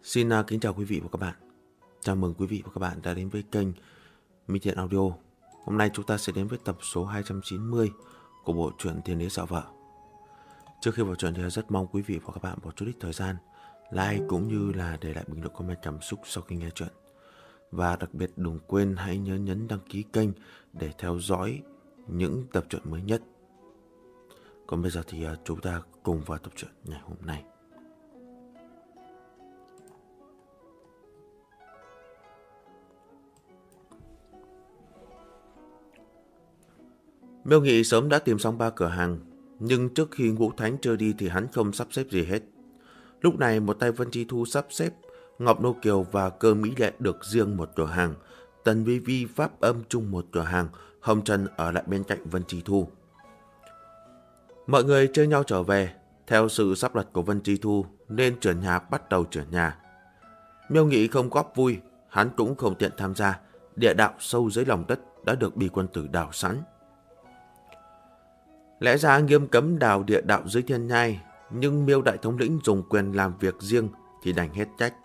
Xin kính chào quý vị và các bạn. Chào mừng quý vị và các bạn đã đến với kênh Minh Thiện Audio. Hôm nay chúng ta sẽ đến với tập số 290 của bộ truyện Thiên Đế Sợ Vợ. Trước khi vào truyện thì rất mong quý vị và các bạn bỏ chút ít thời gian like cũng như là để lại bình luận comment cảm xúc sau khi nghe truyện. Và đặc biệt đừng quên hãy nhớ nhấn đăng ký kênh để theo dõi những tập truyện mới nhất. Còn bây giờ thì chúng ta cùng vào tập truyện ngày hôm nay. Miêu Nghị sớm đã tìm xong 3 cửa hàng, nhưng trước khi Ngũ Thánh chưa đi thì hắn không sắp xếp gì hết. Lúc này một tay Vân Chi Thu sắp xếp, Ngọc Nô Kiều và Cơ Mỹ Lệ được riêng một cửa hàng, Tần Vi Vi Pháp Âm chung một cửa hàng, Hồng Trần ở lại bên cạnh Vân Chi Thu. Mọi người chơi nhau trở về, theo sự sắp đặt của Vân Chi Thu nên chuyển nhà bắt đầu chuyển nhà. Miêu Nghị không góp vui, hắn cũng không tiện tham gia, địa đạo sâu dưới lòng đất đã được Bì Quân Tử đào sẵn. Lẽ ra nghiêm cấm đào địa đạo dưới thiên nhai, nhưng Miêu Đại Thống lĩnh dùng quyền làm việc riêng thì đành hết trách.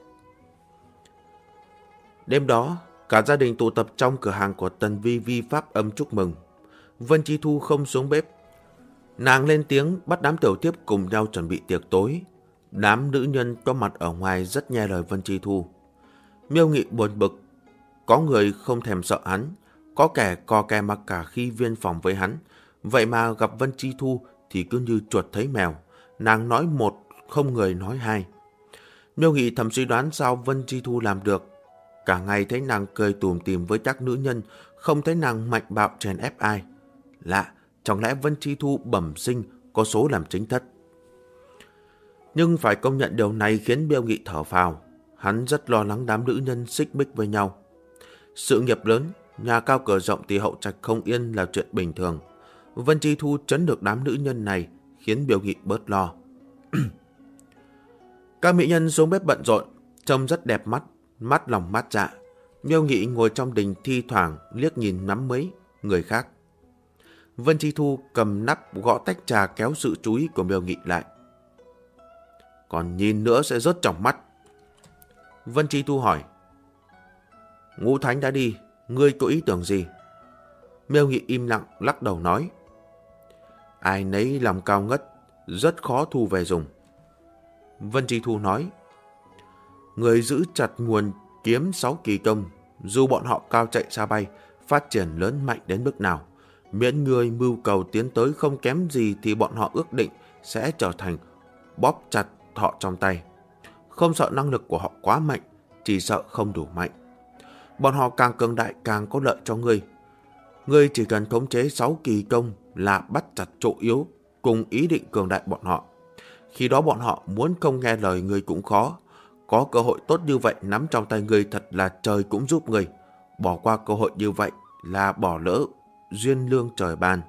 Đêm đó, cả gia đình tụ tập trong cửa hàng của Tần Vi Vi Pháp Âm chúc mừng. Vân Chi Thu không xuống bếp. Nàng lên tiếng bắt đám tiểu thiếp cùng nhau chuẩn bị tiệc tối. Đám nữ nhân có mặt ở ngoài rất nghe lời Vân Chi Thu. Miêu Nghị buồn bực. Có người không thèm sợ hắn, có kẻ co kè mặc cả khi viên phòng với hắn. Vậy mà gặp Vân Chi Thu thì cứ như chuột thấy mèo. Nàng nói một, không người nói hai. Miêu Nghị thầm suy đoán sao Vân Chi Thu làm được. Cả ngày thấy nàng cười tủm tỉm với các nữ nhân, không thấy nàng mạnh bạo chèn ép ai. Lạ, chẳng lẽ Vân Chi Thu bẩm sinh có số làm chính thất? Nhưng phải công nhận điều này khiến Miêu Nghị thở phào. Hắn rất lo lắng đám nữ nhân xích mích với nhau. Sự nghiệp lớn, nhà cao cửa rộng thì hậu trạch không yên là chuyện bình thường. Vân Chi Thu trấn được đám nữ nhân này khiến Miêu Nghị bớt lo. Các mỹ nhân xuống bếp bận rộn, trông rất đẹp mắt, mắt lòng mắt dạ. Miêu Nghị ngồi trong đình thi thoảng liếc nhìn ngắm mấy người khác. Vân Chi Thu cầm nắp gõ tách trà kéo sự chú ý của Miêu Nghị lại. Còn nhìn nữa sẽ rớt trong mắt. Vân Chi Thu hỏi. Ngũ Thánh đã đi, ngươi có ý tưởng gì? Miêu Nghị im lặng lắc đầu nói. Ai nấy lòng cao ngất, rất khó thu về dùng. Vân Chi Thu nói. Người giữ chặt nguồn kiếm 6 kỳ công, dù bọn họ cao chạy xa bay, phát triển lớn mạnh đến mức nào, miễn người mưu cầu tiến tới không kém gì thì bọn họ ước định sẽ trở thành bóp chặt họ trong tay. Không sợ năng lực của họ quá mạnh, chỉ sợ không đủ mạnh. Bọn họ càng cường đại càng có lợi cho ngươi. Ngươi chỉ cần khống chế 6 kỳ công là bắt chặt chỗ yếu cùng ý định cường đại bọn họ. Khi đó bọn họ muốn không nghe lời ngươi cũng khó. Có cơ hội tốt như vậy nắm trong tay ngươi thật là trời cũng giúp ngươi. Bỏ qua cơ hội như vậy là bỏ lỡ duyên lương trời ban.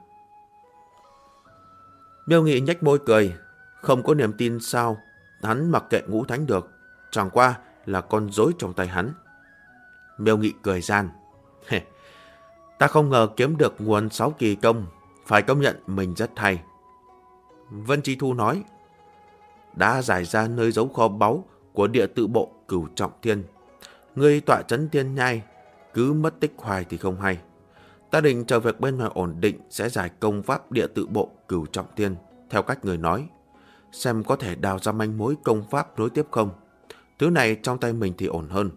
Miêu Nghị nhếch môi cười. Không có niềm tin sao hắn mặc kệ Ngũ Thánh được. Chẳng qua là con rối trong tay hắn. Miêu Nghị cười gian. Ta không ngờ kiếm được nguồn 6 kỳ công, phải công nhận mình rất hay. Vân Chi Thu nói. Đã giải ra nơi giấu kho báu của địa tự bộ Cửu Trọng Thiên. Ngươi tọa trấn thiên nhai, cứ mất tích hoài thì không hay. Ta định chờ việc bên ngoài ổn định sẽ giải công pháp địa tự bộ Cửu Trọng Thiên, theo cách người nói. Xem có thể đào ra manh mối công pháp nối tiếp không. Thứ này trong tay mình thì ổn hơn.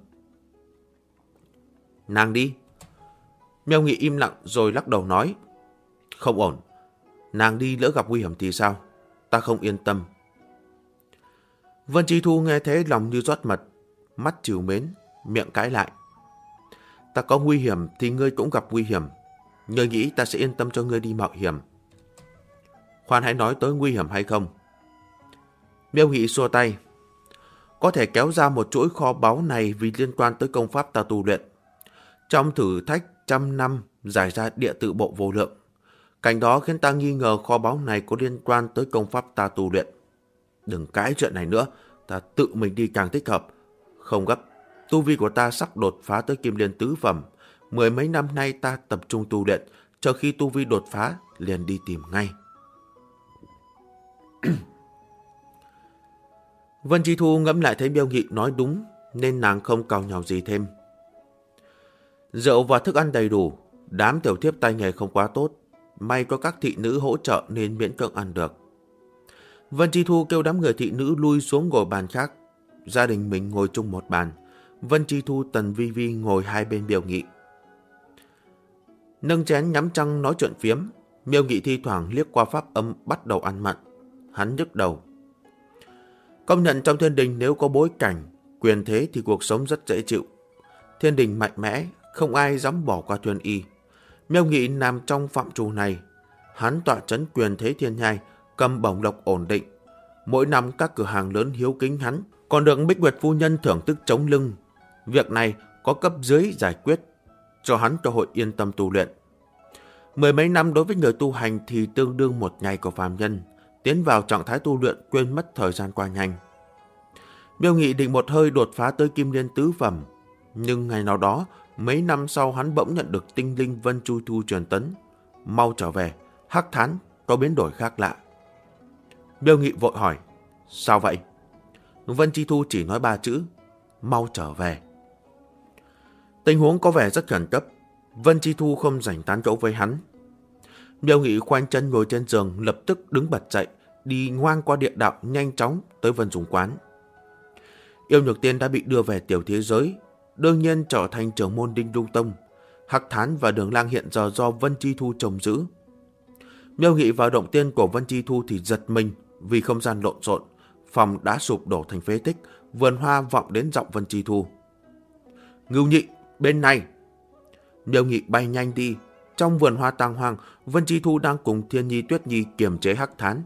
Nàng đi. Miêu Nghị im lặng rồi lắc đầu nói. Không ổn. Nàng đi lỡ gặp nguy hiểm thì sao? Ta không yên tâm. Vân Chi Thu nghe thế lòng như rót mật, mắt trìu mến, miệng cãi lại. Ta có nguy hiểm thì ngươi cũng gặp nguy hiểm. Ngươi nghĩ ta sẽ yên tâm cho ngươi đi mạo hiểm? Khoan hãy nói tới nguy hiểm hay không. Miêu Nghị xua tay. Có thể kéo ra một chuỗi kho báu này vì liên quan tới công pháp ta tu luyện. Trong thử thách 100 năm giải ra địa tự bộ vô lượng. Cảnh đó khiến ta nghi ngờ kho báu này có liên quan tới công pháp ta tu luyện. Đừng cãi chuyện này nữa, ta tự mình đi càng thích hợp. Không gấp, tu vi của ta sắp đột phá tới Kim Liên tứ phẩm. 10 mấy năm nay ta tập trung tu luyện, chờ khi tu vi đột phá liền đi tìm ngay. Vân Chi Thu ngẫm lại thấy Miêu Nghị nói đúng, nên nàng không càu nhàu gì thêm. Rượu và thức ăn đầy đủ, đám tiểu thiếp tay nghề không quá tốt, may có các thị nữ hỗ trợ nên miễn cưỡng ăn được. Vân Chi Thu kêu đám người thị nữ lui xuống ngồi bàn khác, gia đình mình ngồi chung một bàn. Vân Chi Thu, Tần Vi Vi ngồi hai bên Miêu Nghị. Nâng chén nhắm trăng nói chuyện phiếm, Miêu Nghị thi thoảng liếc qua pháp âm bắt đầu ăn mặn. Hắn nhức đầu. Công nhận trong thiên đình nếu có bối cảnh, quyền thế thì cuộc sống rất dễ chịu. Thiên đình mạnh mẽ, không ai dám bỏ qua Thuyền Y. Miêu Nghị nằm trong phạm trù này. Hắn tọa trấn quyền thế thiên nhai, cầm bổng lộc ổn định. Mỗi năm các cửa hàng lớn hiếu kính hắn, còn được Bích Nguyệt phu nhân thưởng thức chống lưng. Việc này có cấp dưới giải quyết, cho hắn cơ hội yên tâm tu luyện. Mười mấy năm đối với người tu hành thì tương đương một ngày của phàm nhân. Tiến vào trạng thái tu luyện quên mất thời gian qua nhanh. Miêu Nghị định một hơi đột phá tới Kim Liên tứ phẩm. Nhưng ngày nào đó, mấy năm sau hắn bỗng nhận được tinh linh Vân Chu Thu truyền tấn. Mau trở về, Hắc Thán có biến đổi khác lạ. Miêu Nghị vội hỏi, sao vậy? Vân Chi Thu chỉ nói 3 chữ, mau trở về. Tình huống có vẻ rất khẩn cấp. Vân Chi Thu không rảnh tán gẫu với hắn. Miêu Nghị khoanh chân ngồi trên giường, lập tức đứng bật dậy, đi ngoan qua địa đạo nhanh chóng tới Vân Dung quán. Yêu Nhược Tiên đã bị đưa về tiểu thế giới, đương nhiên trở thành trưởng môn Đinh Lung Tông. Hắc Thán và Đường Lang hiện giờ do Vân Chi Thu trông giữ. Miêu Nghị vào động tiên của Vân Chi Thu thì giật mình vì không gian lộn xộn, phòng đã sụp đổ thành phế tích, vườn hoa vọng đến giọng Vân Chi Thu. Ngưu Nhị, bên này! Miêu Nghị bay nhanh đi. Trong vườn hoa tang hoang, Vân Chi Thu đang cùng Thiên Nhi, Tuyết Nhi kiềm chế Hắc Thán.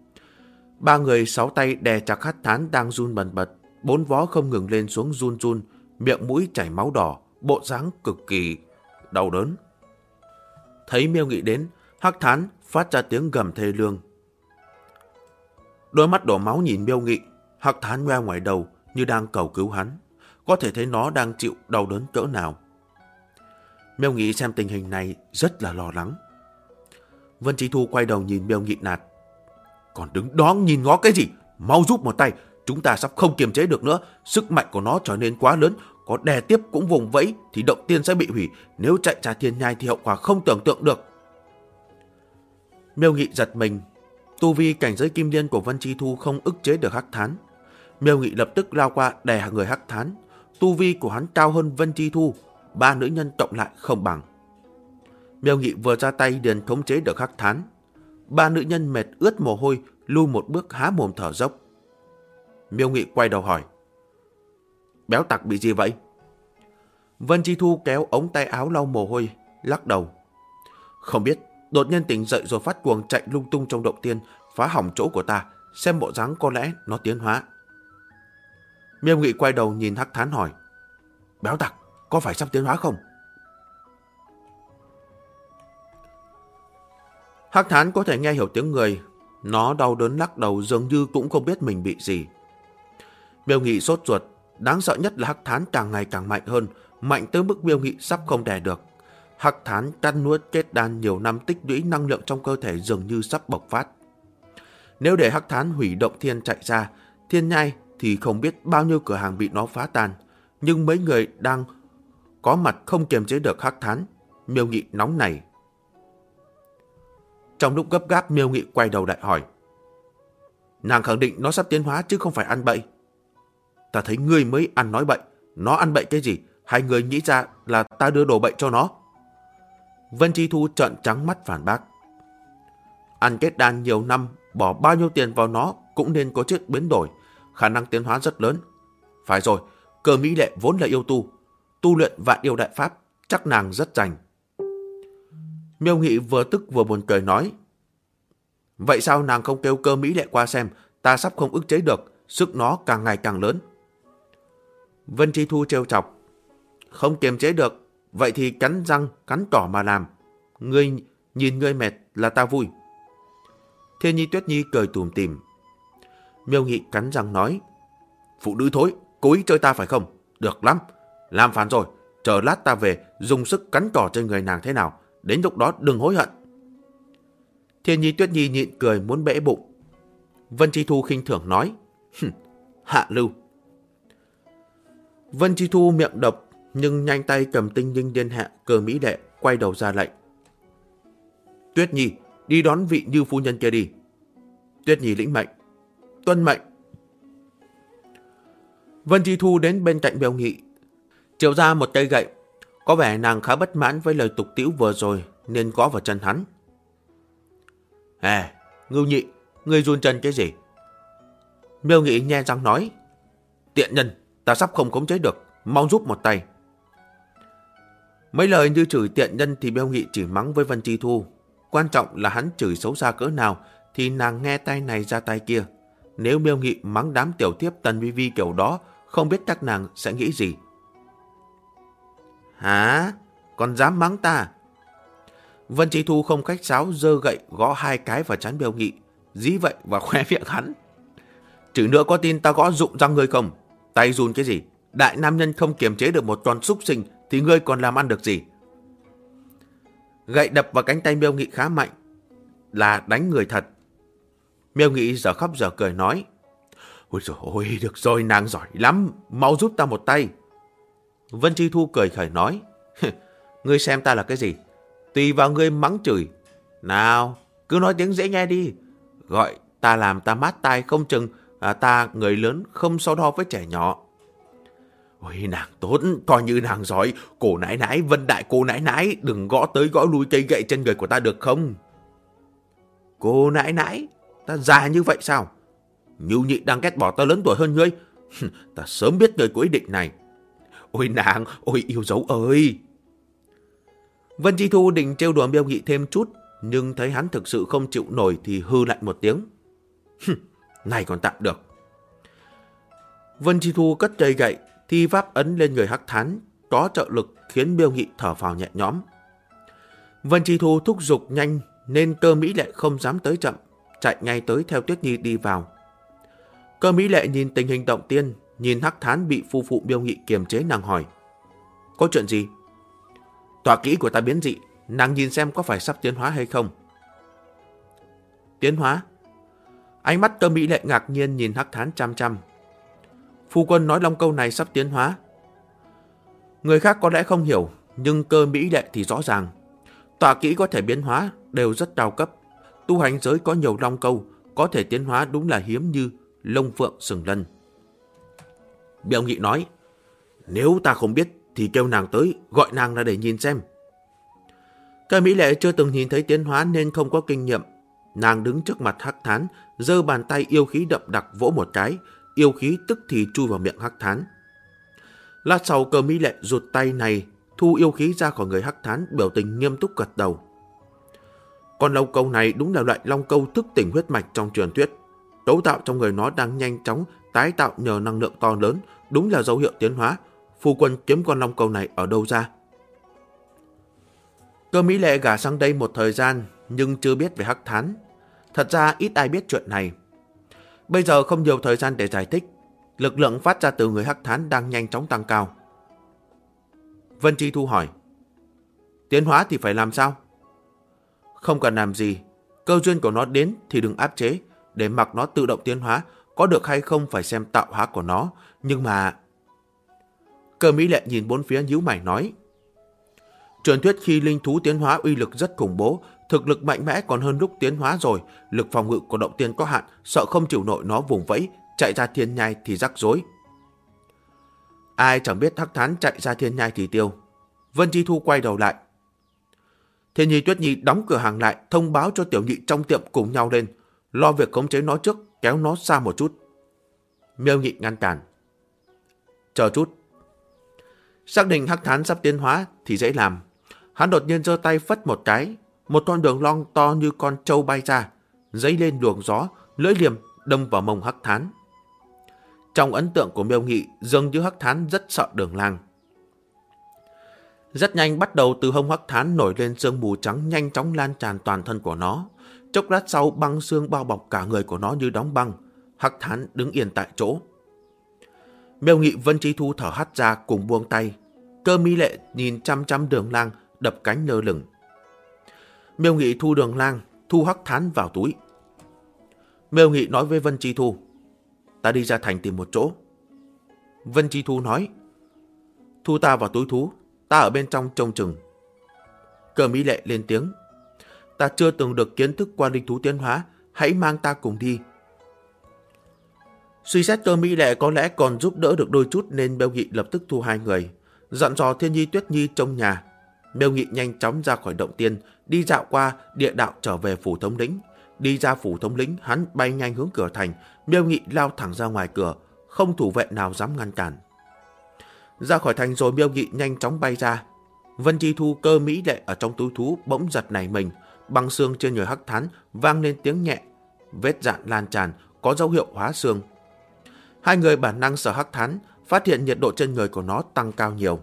Ba người 6 tay đè chặt Hắc Thán đang run bần bật, 4 vó không ngừng lên xuống run run, miệng mũi chảy máu đỏ, bộ dáng cực kỳ đau đớn. Thấy Miêu Nghị đến, Hắc Thán phát ra tiếng gầm thê lương. Đôi mắt đổ máu nhìn Miêu Nghị, Hắc Thán ngoe ngoài đầu như đang cầu cứu hắn, có thể thấy nó đang chịu đau đớn cỡ nào. Miêu Nghị xem tình hình này rất là lo lắng. Vân Chi Thu quay đầu nhìn Miêu Nghị nạt. Còn đứng đó nhìn ngó cái gì? Mau giúp một tay, chúng ta sắp không kiềm chế được nữa. Sức mạnh của nó trở nên quá lớn, có đè tiếp cũng vùng vẫy thì động tiên sẽ bị hủy. Nếu chạy ra thiên nhai thì hậu quả không tưởng tượng được. Miêu Nghị giật mình. Tu vi cảnh giới kim liên của Vân Chi Thu không ức chế được Hắc Thán. Miêu Nghị lập tức lao qua đè người Hắc Thán. Tu vi của hắn cao hơn Vân Chi Thu, 3 nữ nhân cộng lại không bằng. Miêu Nghị vừa ra tay liền khống chế được Hắc Thán. 3 nữ nhân mệt ướt mồ hôi, lui một bước há mồm thở dốc. Miêu Nghị quay đầu hỏi, béo tặc bị gì vậy? Vân Chi Thu kéo ống tay áo lau mồ hôi, lắc đầu. Không biết, đột nhiên tỉnh dậy rồi phát cuồng chạy lung tung trong động tiên, phá hỏng chỗ của ta, xem bộ dáng có lẽ nó tiến hóa. Miêu Nghị quay đầu nhìn Hắc Thán hỏi, béo tặc, có phải sắp tiến hóa không? Hắc Thán có thể nghe hiểu tiếng người, nó đau đớn lắc đầu dường như cũng không biết mình bị gì. Miêu Nghị sốt ruột, đáng sợ nhất là Hắc Thán càng ngày càng mạnh hơn, mạnh tới mức Miêu Nghị sắp không đè được. Hắc Thán cắn nuốt kết đan nhiều năm tích lũy năng lượng trong cơ thể dường như sắp bộc phát. Nếu để Hắc Thán hủy động thiên chạy ra, thiên nhai thì không biết bao nhiêu cửa hàng bị nó phá tan. Nhưng mấy người đang có mặt không kiềm chế được Hắc Thán. Miêu Nghị nóng nảy. Trong lúc gấp gáp, Miêu Nghị quay đầu lại hỏi, nàng khẳng định nó sắp tiến hóa chứ không phải ăn bậy? Ta thấy ngươi mới ăn nói bậy. Nó ăn bậy cái gì? Hai người nghĩ ra là ta đưa đồ bậy cho nó? Vân Chi Thu trợn trắng mắt phản bác. Ăn kết đan nhiều năm, bỏ bao nhiêu tiền vào nó cũng nên có chút biến đổi, khả năng tiến hóa rất lớn. Phải rồi, Cơ Mỹ Lệ vốn là yêu tu, tu luyện vạn yêu đại pháp, chắc nàng rất rành. Miêu Nghị vừa tức vừa buồn cười nói, vậy sao nàng không kêu Cơ Mỹ Lệ qua xem, ta sắp không ức chế được, sức nó càng ngày càng lớn. Vân Chi Thu trêu chọc, không kiềm chế được, vậy thì cắn răng, cắn trỏ mà làm. Ngươi nhìn ngươi mệt là ta vui. Thiên Nhi, Tuyết Nhi cười tủm tỉm. Miêu Nghị cắn răng nói, phụ nữ thối, cố ý chơi ta phải không? Được lắm, làm phản rồi, chờ lát ta về dùng sức cắn trỏ trên người nàng thế nào, đến lúc đó đừng hối hận. Thiên Nhi, Tuyết Nhi nhịn cười muốn bẽ bụng. Vân Chi Thu khinh thường nói, hạ lưu. Vân Chi Thu miệng độc nhưng nhanh tay cầm tinh linh liên hệ Cơ Mỹ Lệ, quay đầu ra lệnh. Tuyết Nhi, đi đón vị Như phu nhân kia đi. Tuyết Nhi lĩnh mệnh. Tuân mệnh. Vân Chi Thu đến bên cạnh Miêu Nghị, triệu ra một cây gậy. Có vẻ nàng khá bất mãn với lời tục tĩu vừa rồi nên gõ vào chân hắn. Ngưu Nhị, ngươi run chân cái gì? Miêu Nghị nhe răng nói. Tiện nhân, ta sắp không khống chế được, mau giúp một tay. Mấy lời như chửi tiện nhân thì Miêu Nghị chỉ mắng với Vân Chi Thu. Quan trọng là hắn chửi xấu xa cỡ nào thì nàng nghe tay này ra tay kia. Nếu Miêu Nghị mắng đám tiểu thiếp Tần Vi Vi kiểu đó, không biết các nàng sẽ nghĩ gì. Hả? Còn dám mắng ta? Vân Chi Thu không khách sáo giơ gậy gõ 2 cái vào trán Miêu Nghị, dí vậy và khoe miệng hắn. Chữ nữa có tin ta gõ rụng răng ngươi không? Tay run cái gì? Đại nam nhân không kiềm chế được một con súc sinh thì ngươi còn làm ăn được gì? Gậy đập vào cánh tay Miêu Nghị khá mạnh, là đánh người thật. Miêu Nghị giờ khóc giờ cười nói. Ôi dồi ôi, được rồi, nàng giỏi lắm, mau giúp ta một tay. Vân Chi Thu cười khởi nói. Ngươi xem ta là cái gì? Tùy vào ngươi mắng chửi. Nào, cứ nói tiếng dễ nghe đi. Gọi ta làm ta mát tai, không chừng ta người lớn không so đo với trẻ nhỏ. Ôi nàng tốt, coi như nàng giỏi. Cô nãi nãi, Vân đại cô nãi nãi, đừng gõ tới gõ lui cây gậy trên người của ta được không? Cô nãi nãi? Ta già như vậy sao? Nhu Nhị đang ghét bỏ ta lớn tuổi hơn ngươi. Ta sớm biết ngươi có ý định này. Ôi nàng, ôi yêu dấu ơi! Vân Chi Thu định trêu đùa Miêu Nghị thêm chút, nhưng thấy hắn thực sự không chịu nổi thì hư lạnh một tiếng. Này còn tạm được. Vân Chi Thu cất cây gậy, thi pháp ấn lên người Hắc Thán, có trợ lực khiến Miêu Nghị thở phào nhẹ nhõm. Vân Chi Thu thúc giục nhanh nên Cơ Mỹ Lệ không dám tới chậm, chạy ngay tới theo Tuyết Nhi đi vào. Cơ Mỹ Lệ nhìn tình hình động tiên, nhìn Hắc Thán bị phu phụ Miêu Nghị kiềm chế, nàng hỏi. Có chuyện gì? Tọa kỹ của ta biến dị, nàng nhìn xem có phải sắp tiến hóa hay không? Tiến hóa? Ánh mắt Cơ Mỹ Lệ ngạc nhiên nhìn Hắc Thán chăm chăm. Phu quân nói Long Câu này sắp tiến hóa. Người khác có lẽ không hiểu, nhưng Cơ Mỹ Lệ thì rõ ràng. Tọa kỹ có thể biến hóa đều rất cao cấp. Tu hành giới có nhiều Long Câu, có thể tiến hóa đúng là hiếm như Long Phượng Sừng Lân. Miêu Nghị nói, nếu ta không biết thì kêu nàng tới, gọi nàng là để nhìn xem. Cơ Mỹ Lệ chưa từng nhìn thấy tiến hóa nên không có kinh nghiệm. Nàng đứng trước mặt Hắc Thán, giơ bàn tay yêu khí đậm đặc vỗ một cái, yêu khí tức thì chui vào miệng Hắc Thán. Lát sau Cơ Mỹ Lệ rụt tay này, thu yêu khí ra khỏi người Hắc Thán, biểu tình nghiêm túc gật đầu. Con Long Câu này đúng là loại Long Câu thức tỉnh huyết mạch trong truyền thuyết. Cấu tạo trong người nó đang nhanh chóng tái tạo nhờ năng lượng to lớn, đúng là dấu hiệu tiến hóa. Phu quân kiếm con Long Câu này ở đâu ra? Cơ Mỹ Lệ gả sang đây một thời gian nhưng chưa biết về Hắc Thán. Thật ra ít ai biết chuyện này. Bây giờ không nhiều thời gian để giải thích. Lực lượng phát ra từ người Hắc Thán đang nhanh chóng tăng cao. Vân Chi Thu hỏi. Tiến hóa thì phải làm sao? Không cần làm gì. Cơ duyên của nó đến thì đừng áp chế, để mặc nó tự động tiến hóa. Có được hay không phải xem tạo hóa của nó. Nhưng mà... Cơ Mỹ Lệ nhìn bốn phía nhíu mày nói. Truyền thuyết khi linh thú tiến hóa uy lực rất khủng bố, thực lực mạnh mẽ còn hơn lúc tiến hóa rồi, lực phòng ngự của động tiên có hạn, sợ không chịu nổi nó vùng vẫy, chạy ra thiên nhai thì rắc rối. Ai chẳng biết Hắc Thán chạy ra thiên nhai thì tiêu. Vân Chi Thu quay đầu lại. Thiên Nhi Tuyết Nhi đóng cửa hàng lại, thông báo cho tiểu nhị trong tiệm cùng nhau lên, lo việc khống chế nó trước, kéo nó xa một chút. Miêu Nghị ngăn cản. Chờ chút. Xác định Hắc Thán sắp tiến hóa thì dễ làm. Hắn đột nhiên giơ tay phất một cái, một con đường long to như con trâu bay ra, dấy lên luồng gió, lưỡi liềm đâm vào mông Hắc Thán. Trong ấn tượng của Miêu Nghị, dường như Hắc Thán rất sợ đường lang. Rất nhanh bắt đầu từ hông Hắc Thán nổi lên sương mù trắng nhanh chóng lan tràn toàn thân của nó. Chốc lát sau băng xương bao bọc cả người của nó như đóng băng. Hắc Thán đứng yên tại chỗ. Miêu Nghị, Vân Chi Thu thở hắt ra cùng buông tay. Cơ Mỹ Lệ nhìn chăm chăm đường lang đập cánh lơ lửng. Miêu Nghị thu đường lang, thu Hắc Thán vào túi. Miêu Nghị nói với Vân Chi Thu. ta đi ra thành tìm một chỗ. Vân Chi Thu nói. Thu ta vào túi thú, ta ở bên trong trông chừng. Cơ Mỹ Lệ lên tiếng. Ta chưa từng được kiến thức qua linh thú tiến hóa, hãy mang ta cùng đi. Suy xét Cơ Mỹ Lệ có lẽ còn giúp đỡ được đôi chút nên Miêu Nghị lập tức thu hai người, dặn dò Thiên Nhi Tuyết Nhi trong nhà. Miêu Nghị nhanh chóng ra khỏi động tiên, đi dạo qua địa đạo trở về phủ thống lĩnh. Đi ra phủ thống lĩnh, hắn bay nhanh hướng cửa thành. Miêu Nghị lao thẳng ra ngoài cửa, không thủ vệ nào dám ngăn cản. Ra khỏi thành rồi, Miêu Nghị nhanh chóng bay ra. Vân Chi Thu, Cơ Mỹ Lệ ở trong túi thú bỗng giật nảy mình, băng xương trên người Hắc Thán vang lên tiếng nhẹ, vết dạn lan tràn, có dấu hiệu hóa xương. Hai người bản năng sờ Hắc Thán, phát hiện nhiệt độ trên người của nó tăng cao nhiều.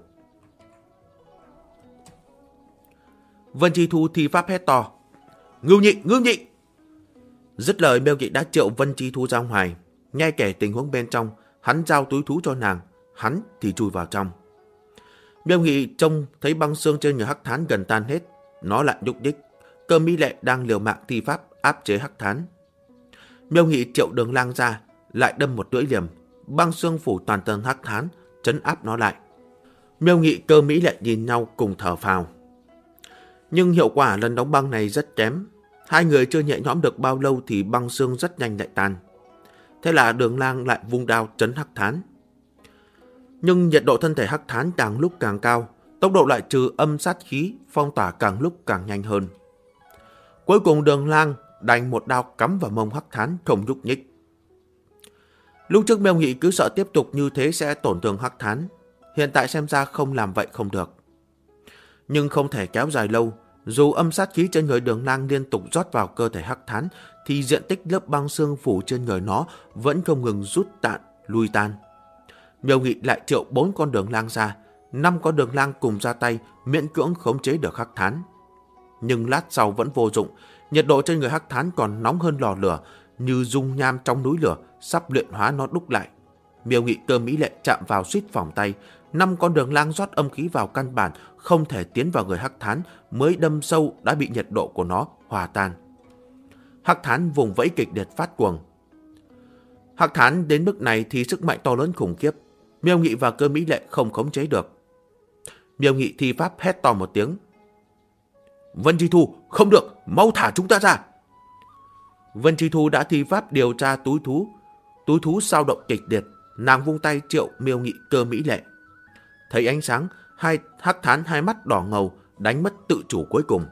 Vân Chi Thu thi pháp hét to. Ngưu Nhị, Ngưu Nhị! Dứt lời, Miêu Nghị đã triệu Vân Chi Thu ra ngoài, nghe kể tình huống bên trong, hắn giao túi thú cho nàng, hắn thì chui vào trong. Miêu Nghị trông thấy băng xương trên người Hắc Thán gần tan hết, nó lại nhúc nhích. Cơ Mỹ Lệ đang liều mạng thi pháp áp chế Hắc Thán. Miêu Nghị triệu Đường Lang ra, lại đâm một lưỡi liềm, băng xương phủ toàn thân Hắc Thán, trấn áp nó lại. Miêu Nghị, Cơ Mỹ Lệ nhìn nhau cùng thở phào. Nhưng hiệu quả lần đóng băng này rất kém. Hai người chưa nhẹ nhõm được bao lâu thì băng xương rất nhanh lại tan. Thế là Đường Lang lại vung đao trấn Hắc Thán. Nhưng nhiệt độ thân thể Hắc Thán càng lúc càng cao, tốc độ lại trừ âm sát khí, phong tỏa càng lúc càng nhanh hơn. Cuối cùng Đường Lang đành một đao cắm vào mông Hắc Thán không nhúc nhích. Lúc trước Miêu Nghị cứ sợ tiếp tục như thế sẽ tổn thương Hắc Thán, hiện tại xem ra không làm vậy không được. Nhưng không thể kéo dài lâu, dù âm sát khí trên người Đường Lang liên tục rót vào cơ thể Hắc Thán thì diện tích lớp băng xương phủ trên người nó vẫn không ngừng rút tạn, lui tan. Miêu Nghị lại triệu 4 con Đường Lang ra, 5 con Đường Lang cùng ra tay miễn cưỡng khống chế được Hắc Thán. Nhưng lát sau vẫn vô dụng, nhiệt độ trên người Hắc Thán còn nóng hơn lò lửa, như dung nham trong núi lửa sắp luyện hóa nó đúc lại. Miêu Nghị, Cơ Mỹ Lệ chạm vào suýt phỏng tay, 5 con Đường Lang rót âm khí vào căn bản không thể tiến vào người Hắc Thán, mới đâm sâu đã bị nhiệt độ của nó hòa tan. Hắc Thán vùng vẫy kịch liệt phát cuồng. Hắc Thán đến mức này thì sức mạnh to lớn khủng khiếp, Miêu Nghị và Cơ Mỹ Lệ không khống chế được. Miêu Nghị thi pháp hét to một tiếng. Vân Chi Thu, không được, mau thả chúng ta ra. Vân Chi Thu đã thi pháp điều tra túi thú sao động kịch liệt, nàng vung tay triệu Miêu Nghị, Cơ Mỹ Lệ. Thấy ánh sáng, Hắc Thán hai mắt đỏ ngầu, đánh mất tự chủ cuối cùng.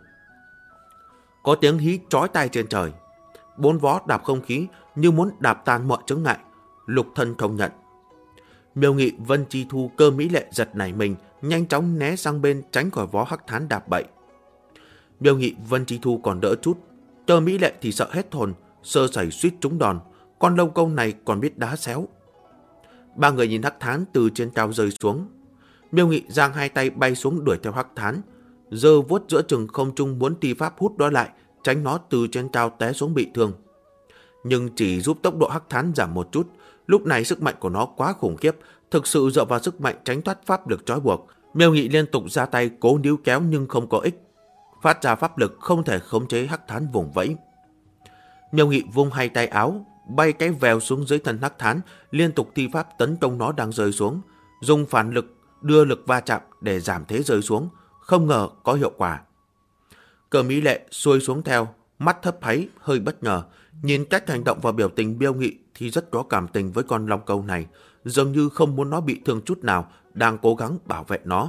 Có tiếng hí chói tai trên trời, 4 vó đạp không khí như muốn đạp tan mọi chướng ngại, lục thân không nhận. Miêu Nghị, Vân Chi Thu, Cơ Mỹ Lệ giật nảy mình, nhanh chóng né sang bên tránh khỏi vó Hắc Thán đạp bậy. Miêu Nghị, Vân Chi Thu còn đỡ chút, Cơ Mỹ Lệ thì sợ hết hồn, sơ sẩy suýt trúng đòn, con lông câu này còn biết đá xéo. Ba người nhìn Hắc Thán từ trên cao rơi xuống. Miêu Nghị giang hai tay bay xuống đuổi theo Hắc Thán, giơ vuốt giữa chừng không trung muốn thi pháp hút nó lại, tránh nó từ trên cao té xuống bị thương. Nhưng chỉ giúp tốc độ Hắc Thán giảm một chút, lúc này sức mạnh của nó quá khủng khiếp, thực sự dựa vào sức mạnh tránh thoát pháp lực trói buộc. Miêu Nghị liên tục ra tay cố níu kéo nhưng không có ích, phát ra pháp lực không thể khống chế Hắc Thán vùng vẫy. Miêu Nghị vung hai tay áo, bay cái vèo xuống dưới thân Hắc Thán, liên tục thi pháp tấn công nó đang rơi xuống, dùng phản lực đưa lực va chạm để giảm thế rơi xuống, không ngờ có hiệu quả. Cơ Mỹ Lệ xuôi xuống theo, mắt thấp háy, hơi bất ngờ, nhìn cách hành động và biểu tình Miêu Nghị thì rất có cảm tình với con long câu này, dường như không muốn nó bị thương chút nào, đang cố gắng bảo vệ nó.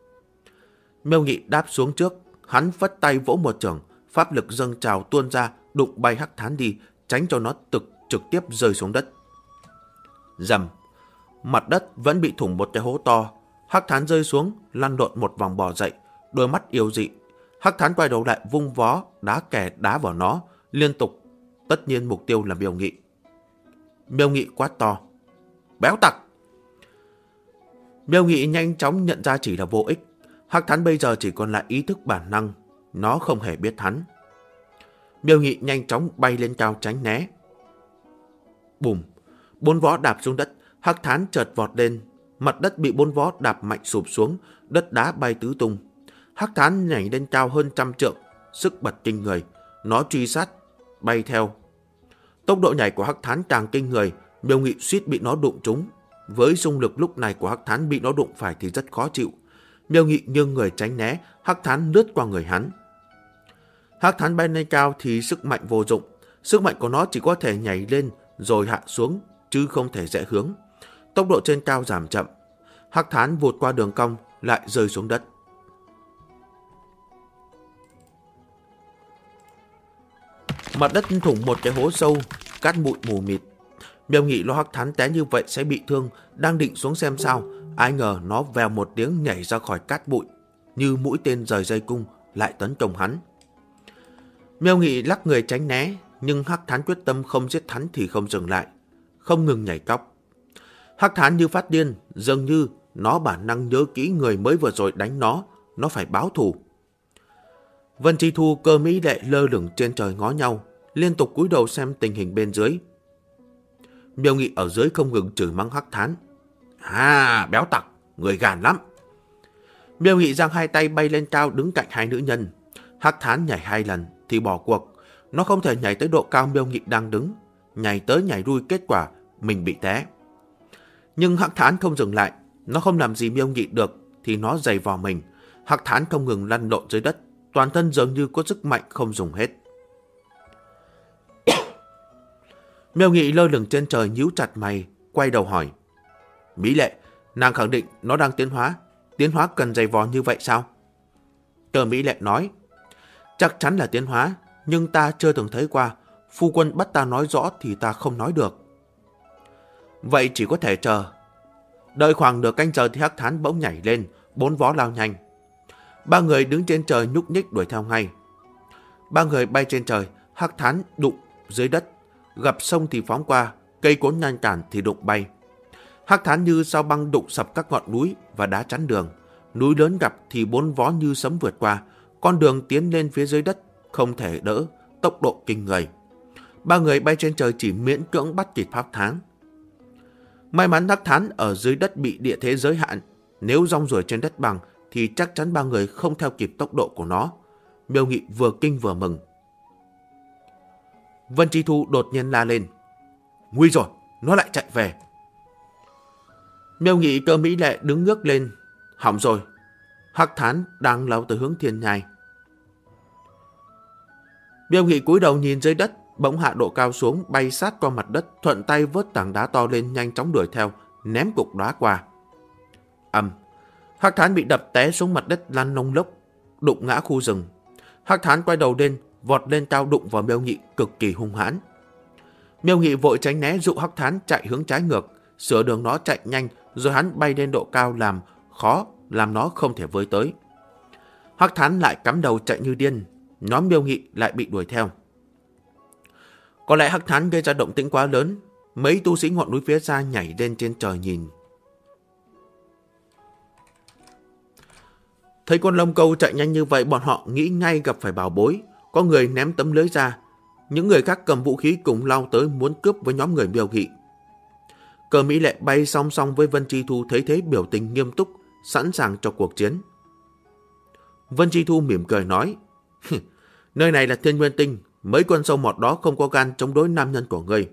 Miêu Nghị đáp xuống trước, hắn phất tay vỗ một chưởng, pháp lực dâng trào tuôn ra, đụng bay Hắc Thán đi, tránh cho nó trực tiếp rơi xuống đất. Rầm, mặt đất vẫn bị thủng một cái hố to. Hắc Thán rơi xuống, lăn lộn một vòng bò dậy, đôi mắt yêu dị. Hắc Thán quay đầu lại vung vó, đá kè đá vào nó, liên tục. Tất nhiên mục tiêu là Miêu Nghị. Miêu Nghị quát to. Béo tặc! Miêu Nghị nhanh chóng nhận ra chỉ là vô ích. Hắc Thán bây giờ chỉ còn lại ý thức bản năng, nó không hề biết hắn. Miêu Nghị nhanh chóng bay lên cao tránh né. Bùm! 4 vó đạp xuống đất, Hắc Thán chợt vọt lên. Mặt đất bị 4 vó đạp mạnh sụp xuống, đất đá bay tứ tung. Hắc Thán nhảy lên cao hơn 100 trượng, sức bật kinh người. Nó truy sát, bay theo. Tốc độ nhảy của Hắc Thán càng kinh người, Miêu Nghị suýt bị nó đụng trúng. Với xung lực lúc này của Hắc Thán bị nó đụng phải thì rất khó chịu. Miêu Nghị nghiêng người tránh né, Hắc Thán lướt qua người hắn. Hắc Thán bay lên cao thì sức mạnh vô dụng. Sức mạnh của nó chỉ có thể nhảy lên rồi hạ xuống, chứ không thể rẽ hướng. Tốc độ trên cao giảm chậm. Hắc Thán vụt qua đường cong, lại rơi xuống đất. Mặt đất thủng một cái hố sâu, cát bụi mù mịt. Miêu Nghị lo Hắc Thán té như vậy sẽ bị thương, đang định xuống xem sao, ai ngờ nó vèo một tiếng nhảy ra khỏi cát bụi, như mũi tên rời dây cung, lại tấn công hắn. Miêu Nghị lắc người tránh né, nhưng Hắc Thán quyết tâm không giết hắn thì không dừng lại, không ngừng nhảy cóc. Hắc Thán như phát điên, dường như nó bản năng nhớ kỹ người mới vừa rồi đánh nó phải báo thù. Vân Chi Thu, Cơ Mỹ Lệ lơ lửng trên trời ngó nhau, liên tục cúi đầu xem tình hình bên dưới. Miêu Nghị ở dưới không ngừng chửi mắng Hắc Thán. Béo tặc, người gàn lắm. Miêu Nghị giang hai tay bay lên cao đứng cạnh hai nữ nhân. Hắc Thán nhảy 2 lần thì bỏ cuộc. Nó không thể nhảy tới độ cao Miêu Nghị đang đứng. Nhảy tới nhảy lui, kết quả mình bị té. Nhưng Hắc Thán không dừng lại. Nó không làm gì Miêu Nghị được thì nó giày vò mình. Hắc Thán không ngừng lăn lộn dưới đất, toàn thân dường như có sức mạnh không dùng hết. Miêu Nghị lơ lửng trên trời nhíu chặt mày, quay đầu hỏi. Mỹ Lệ, nàng khẳng định nó đang tiến hóa. Tiến hóa cần giày vò như vậy sao? Cơ Mỹ Lệ nói. Chắc chắn là tiến hóa, nhưng ta chưa từng thấy qua. Phu quân bắt ta nói rõ thì ta không nói được. Vậy chỉ có thể chờ. Đợi khoảng nửa canh giờ thì Hắc Thán bỗng nhảy lên, 4 vó lao nhanh. 3 người đứng trên trời nhúc nhích đuổi theo ngay. 3 người bay trên trời, Hắc Thán đụng dưới đất, gặp sông thì phóng qua, cây cối ngăn cản thì đụng bay. Hắc Thán như sao băng đụng sập các ngọn núi và đá chắn đường. Núi lớn gặp thì 4 vó như sấm vượt qua, con đường tiến lên phía dưới đất không thể đỡ, tốc độ kinh người. 3 người bay trên trời chỉ miễn cưỡng bắt kịp Hắc Thán. May mắn Hắc Thán ở dưới đất bị địa thế giới hạn, nếu rong ruổi trên đất bằng thì chắc chắn 3 người không theo kịp tốc độ của nó. Miêu Nghị vừa kinh vừa mừng. Vân Chi Thu đột nhiên la lên. Nguy rồi, nó lại chạy về. Miêu Nghị, Cơ Mỹ Lệ đứng ngước lên. Hỏng rồi, Hắc Thán đang lao tới hướng thiên nhai. Miêu Nghị cúi đầu nhìn dưới đất, bỗng hạ độ cao xuống, bay sát qua mặt đất, thuận tay vớt tảng đá to lên, nhanh chóng đuổi theo, ném cục đá qua. Hắc Thán bị đập té xuống mặt đất lăn lông lốc, đụng ngã khu rừng. Hắc Thán quay đầu lên, vọt lên cao đụng vào Miêu Nghị cực kỳ hung hãn. Miêu Nghị vội tránh né, dụ Hắc Thán chạy hướng trái ngược, sửa đường nó chạy nhanh, rồi hắn bay lên độ cao làm nó không thể với tới. Hắc Thán lại cắm đầu chạy như điên, nhóm Miêu Nghị lại bị đuổi theo. Có lẽ Hắc Thán gây ra động tĩnh quá lớn, mấy tu sĩ ngọn núi phía xa nhảy lên trên trời nhìn. Thấy con lông câu chạy nhanh như vậy, bọn họ nghĩ ngay gặp phải bảo bối. Có người ném tấm lưới ra, những người khác cầm vũ khí cùng lao tới muốn cướp với nhóm người Miêu Nghị. Cơ Mỹ Lệ bay song song với Vân Chi Thu thấy thế biểu tình nghiêm túc, sẵn sàng cho cuộc chiến. Vân Chi Thu mỉm cười nói, nơi này là Thiên Nguyên Tinh, mấy con sâu mọt đó không có gan chống đối nam nhân của ngươi.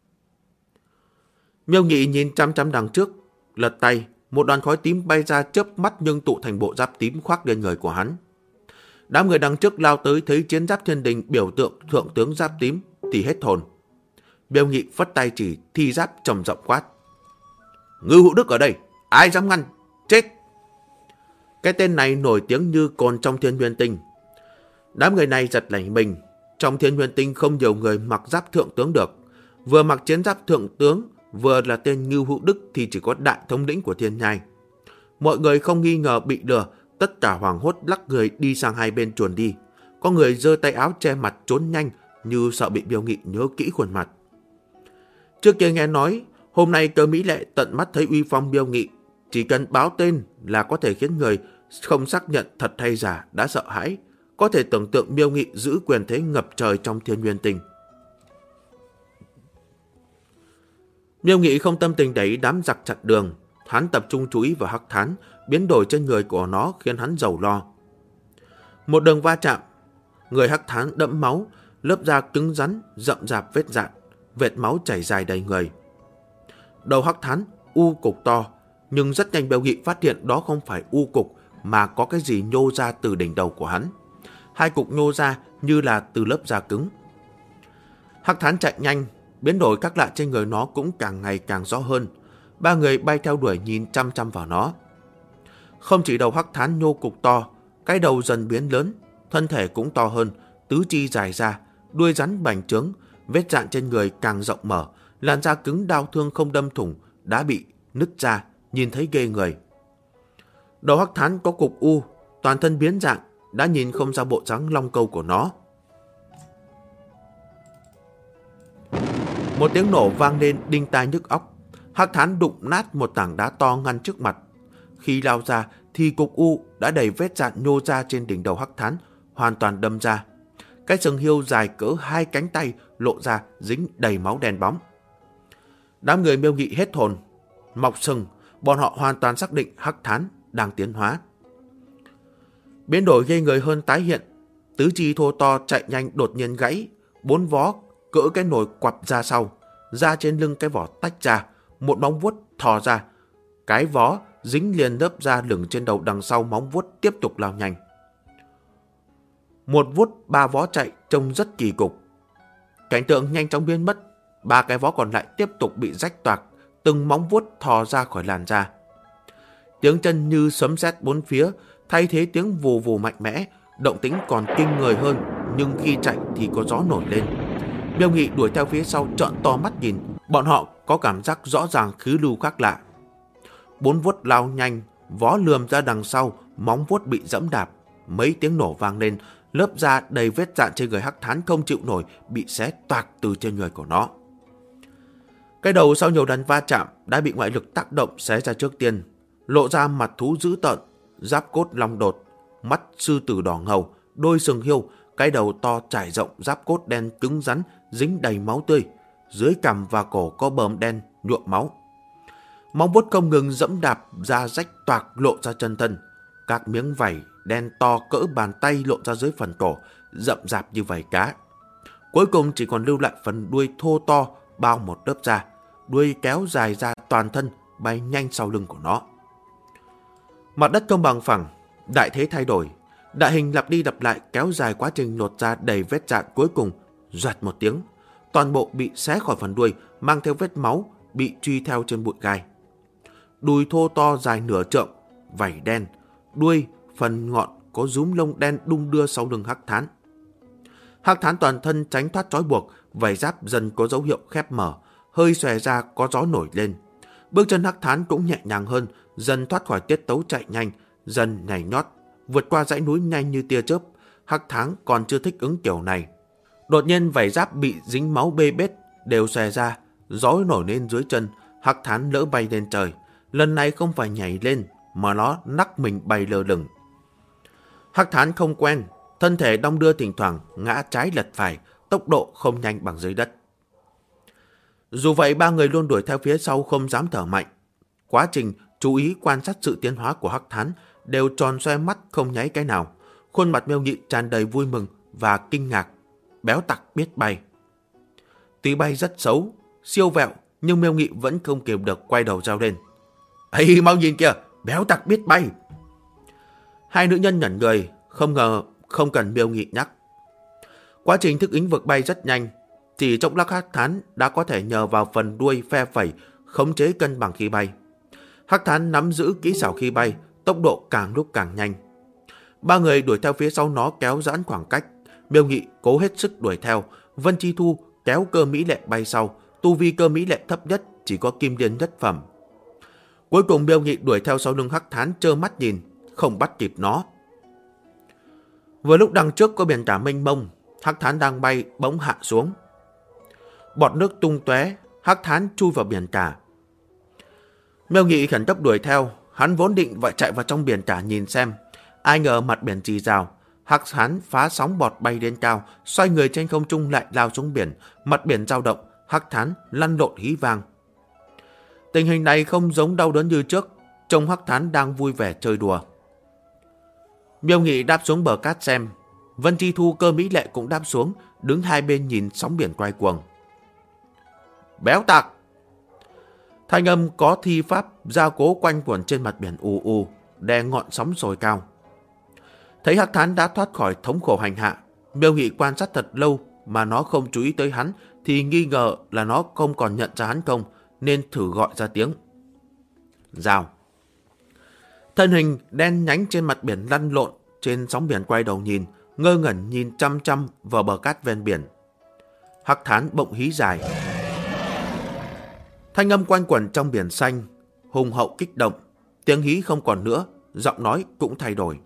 Miêu Nghị nhìn chăm chăm đằng trước, lật tay, một đoàn khói tím bay ra chớp mắt nhưng tụ thành bộ giáp tím khoác lên người của hắn. Đám người đằng trước lao tới thấy chiến giáp thiên đình biểu tượng thượng tướng giáp tím thì hết hồn. Miêu Nghị phất tay chỉ, thi giáp trầm giọng quát. Ngư Hữu Đức ở đây, ai dám ngăn, chết. Cái tên này nổi tiếng như cồn trong Thiên Nguyên Tinh. Đám người này giật nảy mình. Trong Thiên Nguyên Tinh không nhiều người mặc giáp thượng tướng được. Vừa mặc chiến giáp thượng tướng, vừa là tên Ngưu Hữu Đức thì chỉ có đại thống lĩnh của Thiên Nhai. Mọi người không nghi ngờ bị lừa, tất cả hoảng hốt lắc người đi sang hai bên chuồn đi. Có người giơ tay áo che mặt trốn nhanh như sợ bị Miêu Nghị nhớ kỹ khuôn mặt. Trước kia nghe nói, hôm nay Cơ Mỹ Lệ tận mắt thấy uy phong Miêu Nghị, chỉ cần báo tên là có thể khiến người không xác nhận thật hay giả đã sợ hãi. Có thể tưởng tượng Miêu Nghị giữ quyền thế ngập trời trong Thiên Nguyên Tinh. Miêu Nghị không tâm tình đẩy đám giặc chặn đường. Hắn tập trung chú ý vào Hắc Thán, biến đổi trên người của nó khiến hắn giàu lo. Một đường va chạm, người Hắc Thán đẫm máu, lớp da cứng rắn, rậm rạp vết dạn, vệt máu chảy dài đầy người. đầu hắc thán u cục to, nhưng rất nhanh Bèo Nghị phát hiện đó không phải u cục mà có cái gì nhô ra từ đỉnh đầu của hắn. Hai cục nhô ra như là từ lớp da cứng. Hắc thán chạy nhanh, biến đổi các lạ trên người nó cũng càng ngày càng rõ hơn. Ba người bay theo đuổi nhìn chăm chăm vào nó. Không chỉ đầu hắc thán nhô cục to, cái đầu dần biến lớn, thân thể cũng to hơn, tứ chi dài ra, đuôi rắn bành trướng, vết rạn trên người càng rộng mở, làn da cứng đau thương không đâm thủng đã bị nứt ra, nhìn thấy ghê người. Đầu hắc thán có cục u, toàn thân biến dạng, đã nhìn không ra bộ dáng long câu của nó. Một tiếng nổ vang lên đinh tai nhức óc. Hắc thán đụng nát một tảng đá to ngăn trước mặt. Khi lao ra thì cục u đã đầy vết rạn nhô ra trên đỉnh đầu hắc thán, hoàn toàn đâm ra. Cái sừng hiêu dài cỡ 2 cánh tay lộ ra dính đầy máu đen bóng. Đám người Miêu Nghị hết hồn. Mọc sừng, bọn họ hoàn toàn xác định hắc thán đang tiến hóa. Biến đổi gây người hơn tái hiện. Tứ chi thô to chạy nhanh đột nhiên gãy, 4 vó cỡ cái nồi quặp ra sau, da trên lưng cái vỏ tách ra, một móng vuốt thò ra. Cái vó dính liền lớp da lửng trên đầu đằng sau móng vuốt tiếp tục lao nhanh. Một vuốt 3 vó chạy trông rất kỳ cục. Cảnh tượng nhanh chóng biến mất, 3 cái vó còn lại tiếp tục bị rách toạc, từng móng vuốt thò ra khỏi làn da. Tiếng chân như sấm sét bốn phía, thay thế tiếng vù vù mạnh mẽ, động tĩnh còn kinh người hơn, nhưng khi chạy thì có gió nổi lên. Miêu Nghị đuổi theo phía sau trợn to mắt nhìn, bọn họ có cảm giác rõ ràng khí lưu khác lạ. 4 vuốt lao nhanh, vó lườm ra đằng sau, móng vuốt bị dẫm đạp, mấy tiếng nổ vang lên, lớp da đầy vết rạn trên người hắc thán không chịu nổi bị xé toạc từ trên người của nó. Cái đầu sau nhiều lần va chạm đã bị ngoại lực tác động xé ra trước tiên, lộ ra mặt thú dữ tợn, giáp cốt long đột, mắt sư tử đỏ ngầu, đôi sừng hiêu, cái đầu to trải rộng, giáp cốt đen cứng rắn, dính đầy máu tươi, dưới cằm và cổ có bờm đen nhuộm máu. Móng vuốt không ngừng dẫm đạp, da rách toạc lộ ra chân thân, các miếng vảy đen to cỡ bàn tay lộ ra dưới phần cổ, rậm rạp như vảy cá. Cuối cùng chỉ còn lưu lại phần đuôi thô to bao một lớp da, đuôi kéo dài ra toàn thân, bay nhanh sau lưng của nó. Mặt đất không bằng phẳng, đại thế thay đổi, đại hình lặp đi lặp lại kéo dài quá trình lột ra đầy vết rạn, cuối cùng doạt một tiếng, toàn bộ bị xé khỏi phần đuôi, mang theo vết máu, bị truy theo trên bụi gai. Đùi thô to dài nửa trượng, vảy đen, đuôi phần ngọn có rúm lông đen đung đưa sau lưng hắc thán. Hắc thán toàn thân tránh thoát trói buộc, vảy giáp dần có dấu hiệu khép mở, hơi xòe ra có gió nổi lên. Bước chân hắc thán cũng nhẹ nhàng hơn, dần thoát khỏi tiết tấu chạy nhanh, dần nhảy nhót, vượt qua dãy núi nhanh như tia chớp. Hắc thán còn chưa thích ứng kiểu này. Đột nhiên vảy giáp bị dính máu bê bết, đều xòe ra, gió nổi lên dưới chân, hắc thán lỡ bay lên trời. Lần này không phải nhảy lên, mà nó nắc mình bay lơ lửng. Hắc thán không quen, thân thể đong đưa thỉnh thoảng, ngã trái lật phải, tốc độ không nhanh bằng dưới đất. Dù vậy, ba người luôn đuổi theo phía sau không dám thở mạnh. Quá trình chú ý quan sát sự tiến hóa của hắc thán đều tròn xoe mắt không nháy cái nào. Khuôn mặt Miêu Nghị tràn đầy vui mừng và kinh ngạc. Béo tặc biết bay. Tuy bay rất xấu, siêu vẹo, nhưng Miêu Nghị vẫn không kiềm được quay đầu rao lên. Ây, mau nhìn kìa, béo tặc biết bay. Hai nữ nhân nhẫn người, không ngờ không cần Miêu Nghị nhắc. Quá trình thích ứng vực bay rất nhanh, chỉ trong lát hắc thán đã có thể nhờ vào phần đuôi phe phẩy khống chế cân bằng khi bay. Hắc thán nắm giữ kỹ xảo khi bay, tốc độ càng lúc càng nhanh. Ba người đuổi theo phía sau nó kéo giãn khoảng cách. Miêu Nghị cố hết sức đuổi theo. Vân Chi Thu kéo Cơ Mỹ Lệ bay sau. Tu vi Cơ Mỹ Lệ thấp nhất chỉ có kim điên nhất phẩm. Cuối cùng Miêu Nghị đuổi theo sau lưng hắc thán trơ mắt nhìn, không bắt kịp nó. Vừa lúc đằng trước có biển cả mênh mông, hắc thán đang bay bỗng hạ xuống. Bọt nước tung tóe, hắc thán chui vào biển cả. Miêu Nghị khẩn cấp đuổi theo, hắn vốn định chạy vào trong biển cả nhìn xem. Ai ngờ mặt biển rì rào, hắc thán phá sóng bọt bay lên cao, xoay người trên không trung lại lao xuống biển, mặt biển dao động, hắc thán lăn lộn hí vang. Tình hình này không giống đau đớn như trước, trông hắc thán đang vui vẻ chơi đùa. Miêu Nghị đáp xuống bờ cát xem, Vân Chi Thu, Cơ Mỹ Lệ cũng đáp xuống, đứng hai bên nhìn sóng biển quay cuồng. Béo tặc! Thanh âm có thi pháp gia cố quanh quẩn trên mặt biển ù ù, đè ngọn sóng sồi cao. Thấy Hắc Thán đã thoát khỏi thống khổ hành hạ, Miêu Nghị quan sát thật lâu mà nó không chú ý tới hắn, thì nghi ngờ là nó không còn nhận ra hắn không, nên thử gọi ra tiếng. Rào. Thân hình đen nhánh trên mặt biển lăn lộn, trên sóng biển quay đầu nhìn, ngơ ngẩn nhìn chăm chăm vào bờ cát ven biển. Hắc Thán bỗng hí dài. Thanh âm quanh quẩn trong biển xanh, hùng hậu kích động, tiếng hí không còn nữa, giọng nói cũng thay đổi.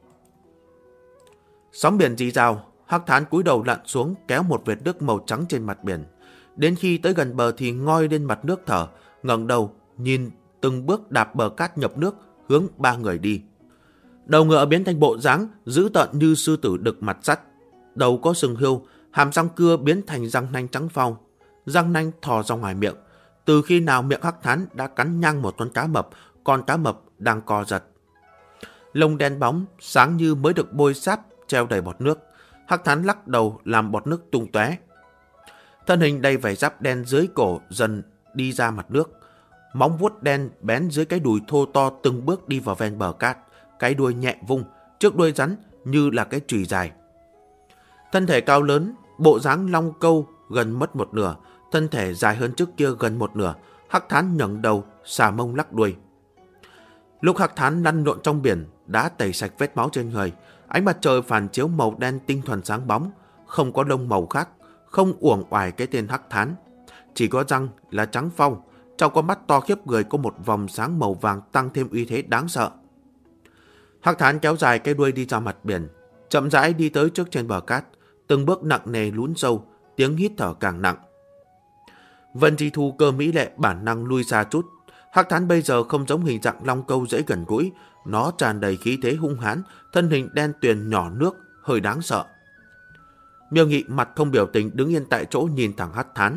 Sóng biển rì rào, Hắc Thán cúi đầu lặn xuống kéo một vệt nước màu trắng trên mặt biển. Đến khi tới gần bờ thì ngoi lên mặt nước thở, ngẩng đầu nhìn từng bước đạp bờ cát nhập nước hướng ba người đi. Đầu ngựa biến thành bộ dáng dữ tợn như sư tử đực mặt sắt, đầu có sừng hươu, hàm răng cưa biến thành răng nanh trắng phau, răng nanh thò ra ngoài miệng. Từ khi nào miệng Hắc Thán đã cắn nhang một con cá mập, con cá mập đang co giật. Lông đen bóng, sáng như mới được bôi sáp, treo đầy bọt nước. Hắc Thán lắc đầu làm bọt nước tung tóe. Thân hình đầy vảy giáp đen dưới cổ dần đi ra mặt nước. Móng vuốt đen bén dưới cái đùi thô to từng bước đi vào ven bờ cát. Cái đuôi nhẹ vung, trước đuôi rắn như là cái chùy dài. Thân thể cao lớn, bộ dáng long câu gần mất một nửa, thân thể dài hơn trước kia gần một nửa. Hắc Thán ngẩng đầu, xà mông lắc đuôi. Lúc Hắc Thán lăn lộn trong biển, đã tẩy sạch vết máu trên người. Ánh mặt trời phản chiếu màu đen tinh thuần sáng bóng, không có lông màu khác, không uổng oải cái tên Hắc Thán. Chỉ có răng là trắng phau, trong con mắt to khiếp người có một vòng sáng màu vàng tăng thêm uy thế đáng sợ. Hắc Thán kéo dài cái đuôi đi ra mặt biển, chậm rãi đi tới trước trên bờ cát, từng bước nặng nề lún sâu, tiếng hít thở càng nặng. Vân Chi Thu cơ mỹ lệ bản năng lui xa chút. Hắc Thán bây giờ không giống hình dạng long câu dễ gần gũi, nó tràn đầy khí thế hung hãn, thân hình đen tuyền nhỏ nước, hơi đáng sợ. Miêu Nghị mặt không biểu tình đứng yên tại chỗ nhìn thẳng Hắc Thán.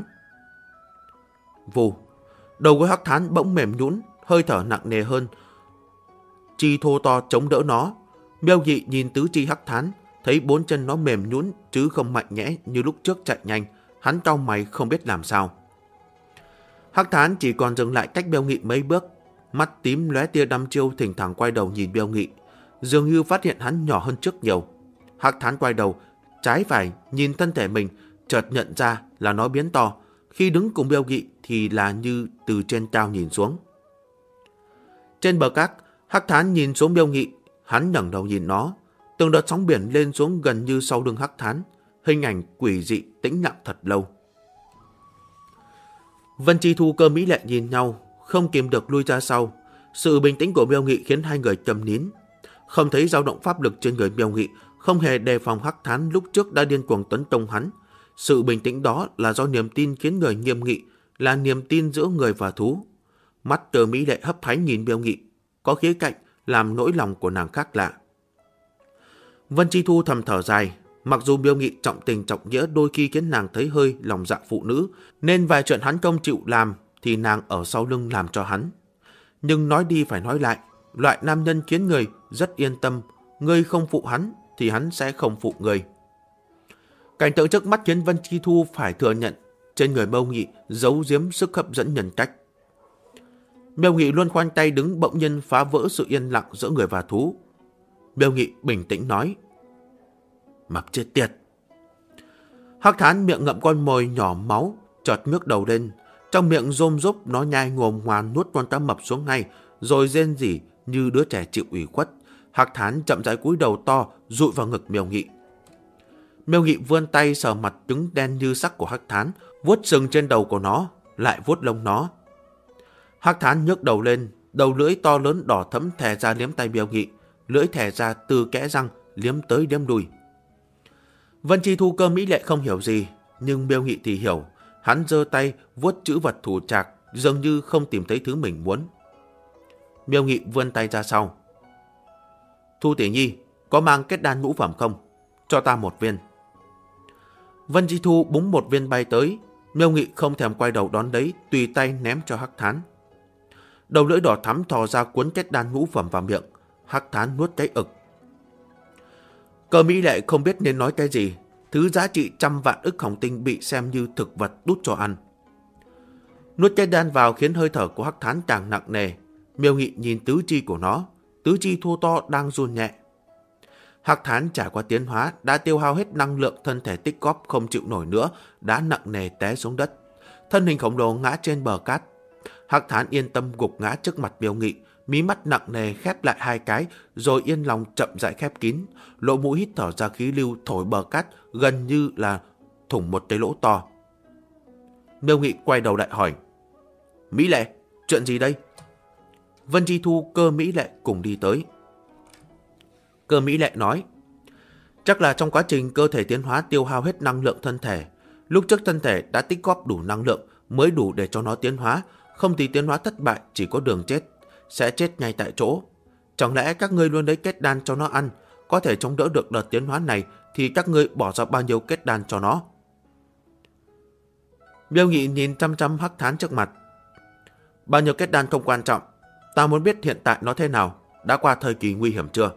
Vù, đầu của Hắc Thán bỗng mềm nhũn, hơi thở nặng nề hơn. Chi thô to chống đỡ nó. Miêu Nghị nhìn tứ chi Hắc Thán, thấy bốn chân nó mềm nhũn chứ không mạnh mẽ như lúc trước chạy nhanh, hắn cau mày không biết làm sao. Hắc Thán chỉ còn dừng lại cách Miêu Nghị mấy bước, mắt tím lóe tia đăm chiêu, thỉnh thoảng quay đầu nhìn Miêu Nghị, dường như phát hiện hắn nhỏ hơn trước nhiều. Hắc Thán quay đầu, trái phải nhìn thân thể mình, chợt nhận ra là nó biến to. Khi đứng cùng Miêu Nghị thì là như từ trên cao nhìn xuống. Trên bờ cát, Hắc Thán nhìn xuống Miêu Nghị, hắn ngẩng đầu nhìn nó. Từng đợt sóng biển lên xuống gần như sau lưng Hắc Thán, hình ảnh quỷ dị tĩnh lặng thật lâu. Vân Chi Thu cơ mỹ lệ nhìn nhau, không kìm được lui ra sau. Sự bình tĩnh của Miêu Nghị khiến hai người trầm nín. Không thấy dao động pháp lực trên người Miêu Nghị, không hề đề phòng Hắc Thán lúc trước đã điên cuồng tấn công hắn. Sự bình tĩnh đó là do niềm tin khiến người nghiêm nghị, là niềm tin giữa người và thú. Mắt cơ mỹ lệ hấp háy nhìn Miêu Nghị, có khía cạnh làm nỗi lòng của nàng khác lạ. Vân Chi Thu thầm thở dài. Mặc dù Miêu Nghị trọng tình trọng nghĩa đôi khi khiến nàng thấy hơi lòng dạ phụ nữ, nên vài chuyện hắn không chịu làm thì nàng ở sau lưng làm cho hắn. Nhưng nói đi phải nói lại, loại nam nhân khiến người rất yên tâm, người không phụ hắn thì hắn sẽ không phụ người. Cảnh tượng trước mắt khiến Vân Chi Thu phải thừa nhận trên người Miêu Nghị giấu giếm sức hấp dẫn nhân cách. Miêu Nghị luôn khoanh tay đứng bỗng nhiên phá vỡ sự yên lặng giữa người và thú. Miêu Nghị bình tĩnh nói: Mập chết tiệt. Hắc Thán miệng ngậm con mồi nhỏ máu, chợt ngước đầu lên, trong miệng rôm rốp nó nhai ngồm ngoàm nuốt con cá mập xuống ngay, rồi rên rỉ như đứa trẻ chịu ủy khuất. Hắc Thán chậm rãi cúi đầu to dụi vào ngực Miêu Nghị. Miêu Nghị vươn tay sờ mặt trứng đen như sắc của Hắc Thán, vuốt sừng trên đầu của nó, lại vuốt lông nó. Hắc Thán nhấc đầu lên, đầu lưỡi to lớn đỏ thẫm thè ra liếm tay Miêu Nghị, lưỡi thè ra từ kẽ răng liếm tới liếm đuôi. Vân Chi Thu cơ mỹ lệ không hiểu gì, nhưng Miêu Nghị thì hiểu. Hắn giơ tay vuốt chữ vật thủ trạc, dường như không tìm thấy thứ mình muốn. Miêu Nghị vươn tay ra sau. Thu tỷ nhi, có mang kết đan ngũ phẩm không? Cho ta một viên. Vân Chi Thu búng một viên bay tới. Miêu Nghị không thèm quay đầu đón lấy, tùy tay ném cho Hắc Thán. Đầu lưỡi đỏ thắm thò ra cuốn kết đan ngũ phẩm vào miệng. Hắc Thán nuốt cái ực. Cơ mỹ lệ không biết nên nói cái gì. Thứ giá trị trăm vạn ức hồng tinh bị xem như thực vật đút cho ăn. Nuốt cái đan vào khiến hơi thở của Hắc Thán càng nặng nề. Miêu Nghị nhìn tứ chi của nó, tứ chi thô to đang run nhẹ. Hắc Thán trải qua tiến hóa đã tiêu hao hết năng lượng, thân thể tích góp không chịu nổi nữa, đã nặng nề té xuống đất. Thân hình khổng lồ ngã trên bờ cát. Hắc Thán yên tâm gục ngã trước mặt Miêu Nghị, mí mắt nặng nề khép lại 2 cái, rồi yên lòng chậm rãi khép kín, lỗ mũi hít thở ra khí lưu thổi bờ cát gần như là thủng một cái lỗ to. Miêu Nghị quay đầu lại hỏi: Mỹ Lệ, chuyện gì đây? Vân Chi Thu, Cơ Mỹ Lệ cùng đi tới. Cơ Mỹ Lệ nói: Chắc là trong quá trình cơ thể tiến hóa tiêu hao hết năng lượng thân thể. Lúc trước thân thể đã tích góp đủ năng lượng mới đủ để cho nó tiến hóa, không thì tiến hóa thất bại chỉ có đường chết, sẽ chết ngay tại chỗ. Chẳng lẽ các ngươi luôn lấy kết đan cho nó ăn, có thể chống đỡ được đợt tiến hóa này thì các ngươi bỏ ra bao nhiêu kết đan cho nó? Miêu Nghị nhìn chăm chăm Hắc Thán trước mặt. Bao nhiêu kết đan không quan trọng, ta muốn biết hiện tại nó thế nào, đã qua thời kỳ nguy hiểm chưa?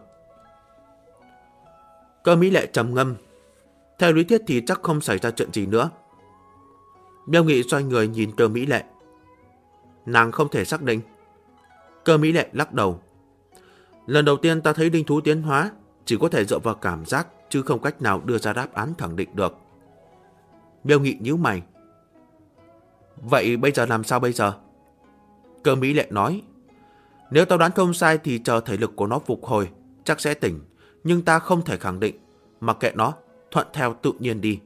Cơ Mỹ Lệ trầm ngâm. Theo lý thuyết thì chắc không xảy ra chuyện gì nữa. Miêu Nghị xoay người nhìn Cơ Mỹ Lệ. Nàng không thể xác định. Cơ Mỹ Lệ lắc đầu. Lần đầu tiên ta thấy linh thú tiến hóa, chỉ có thể dựa vào cảm giác, chứ không cách nào đưa ra đáp án khẳng định được. Miêu Nghị nhíu mày. Vậy bây giờ làm sao bây giờ? Cơ Mỹ Lệ nói. Nếu tao đoán không sai thì chờ thể lực của nó phục hồi, chắc sẽ tỉnh. Nhưng ta không thể khẳng định. Mặc kệ nó, thuận theo tự nhiên đi.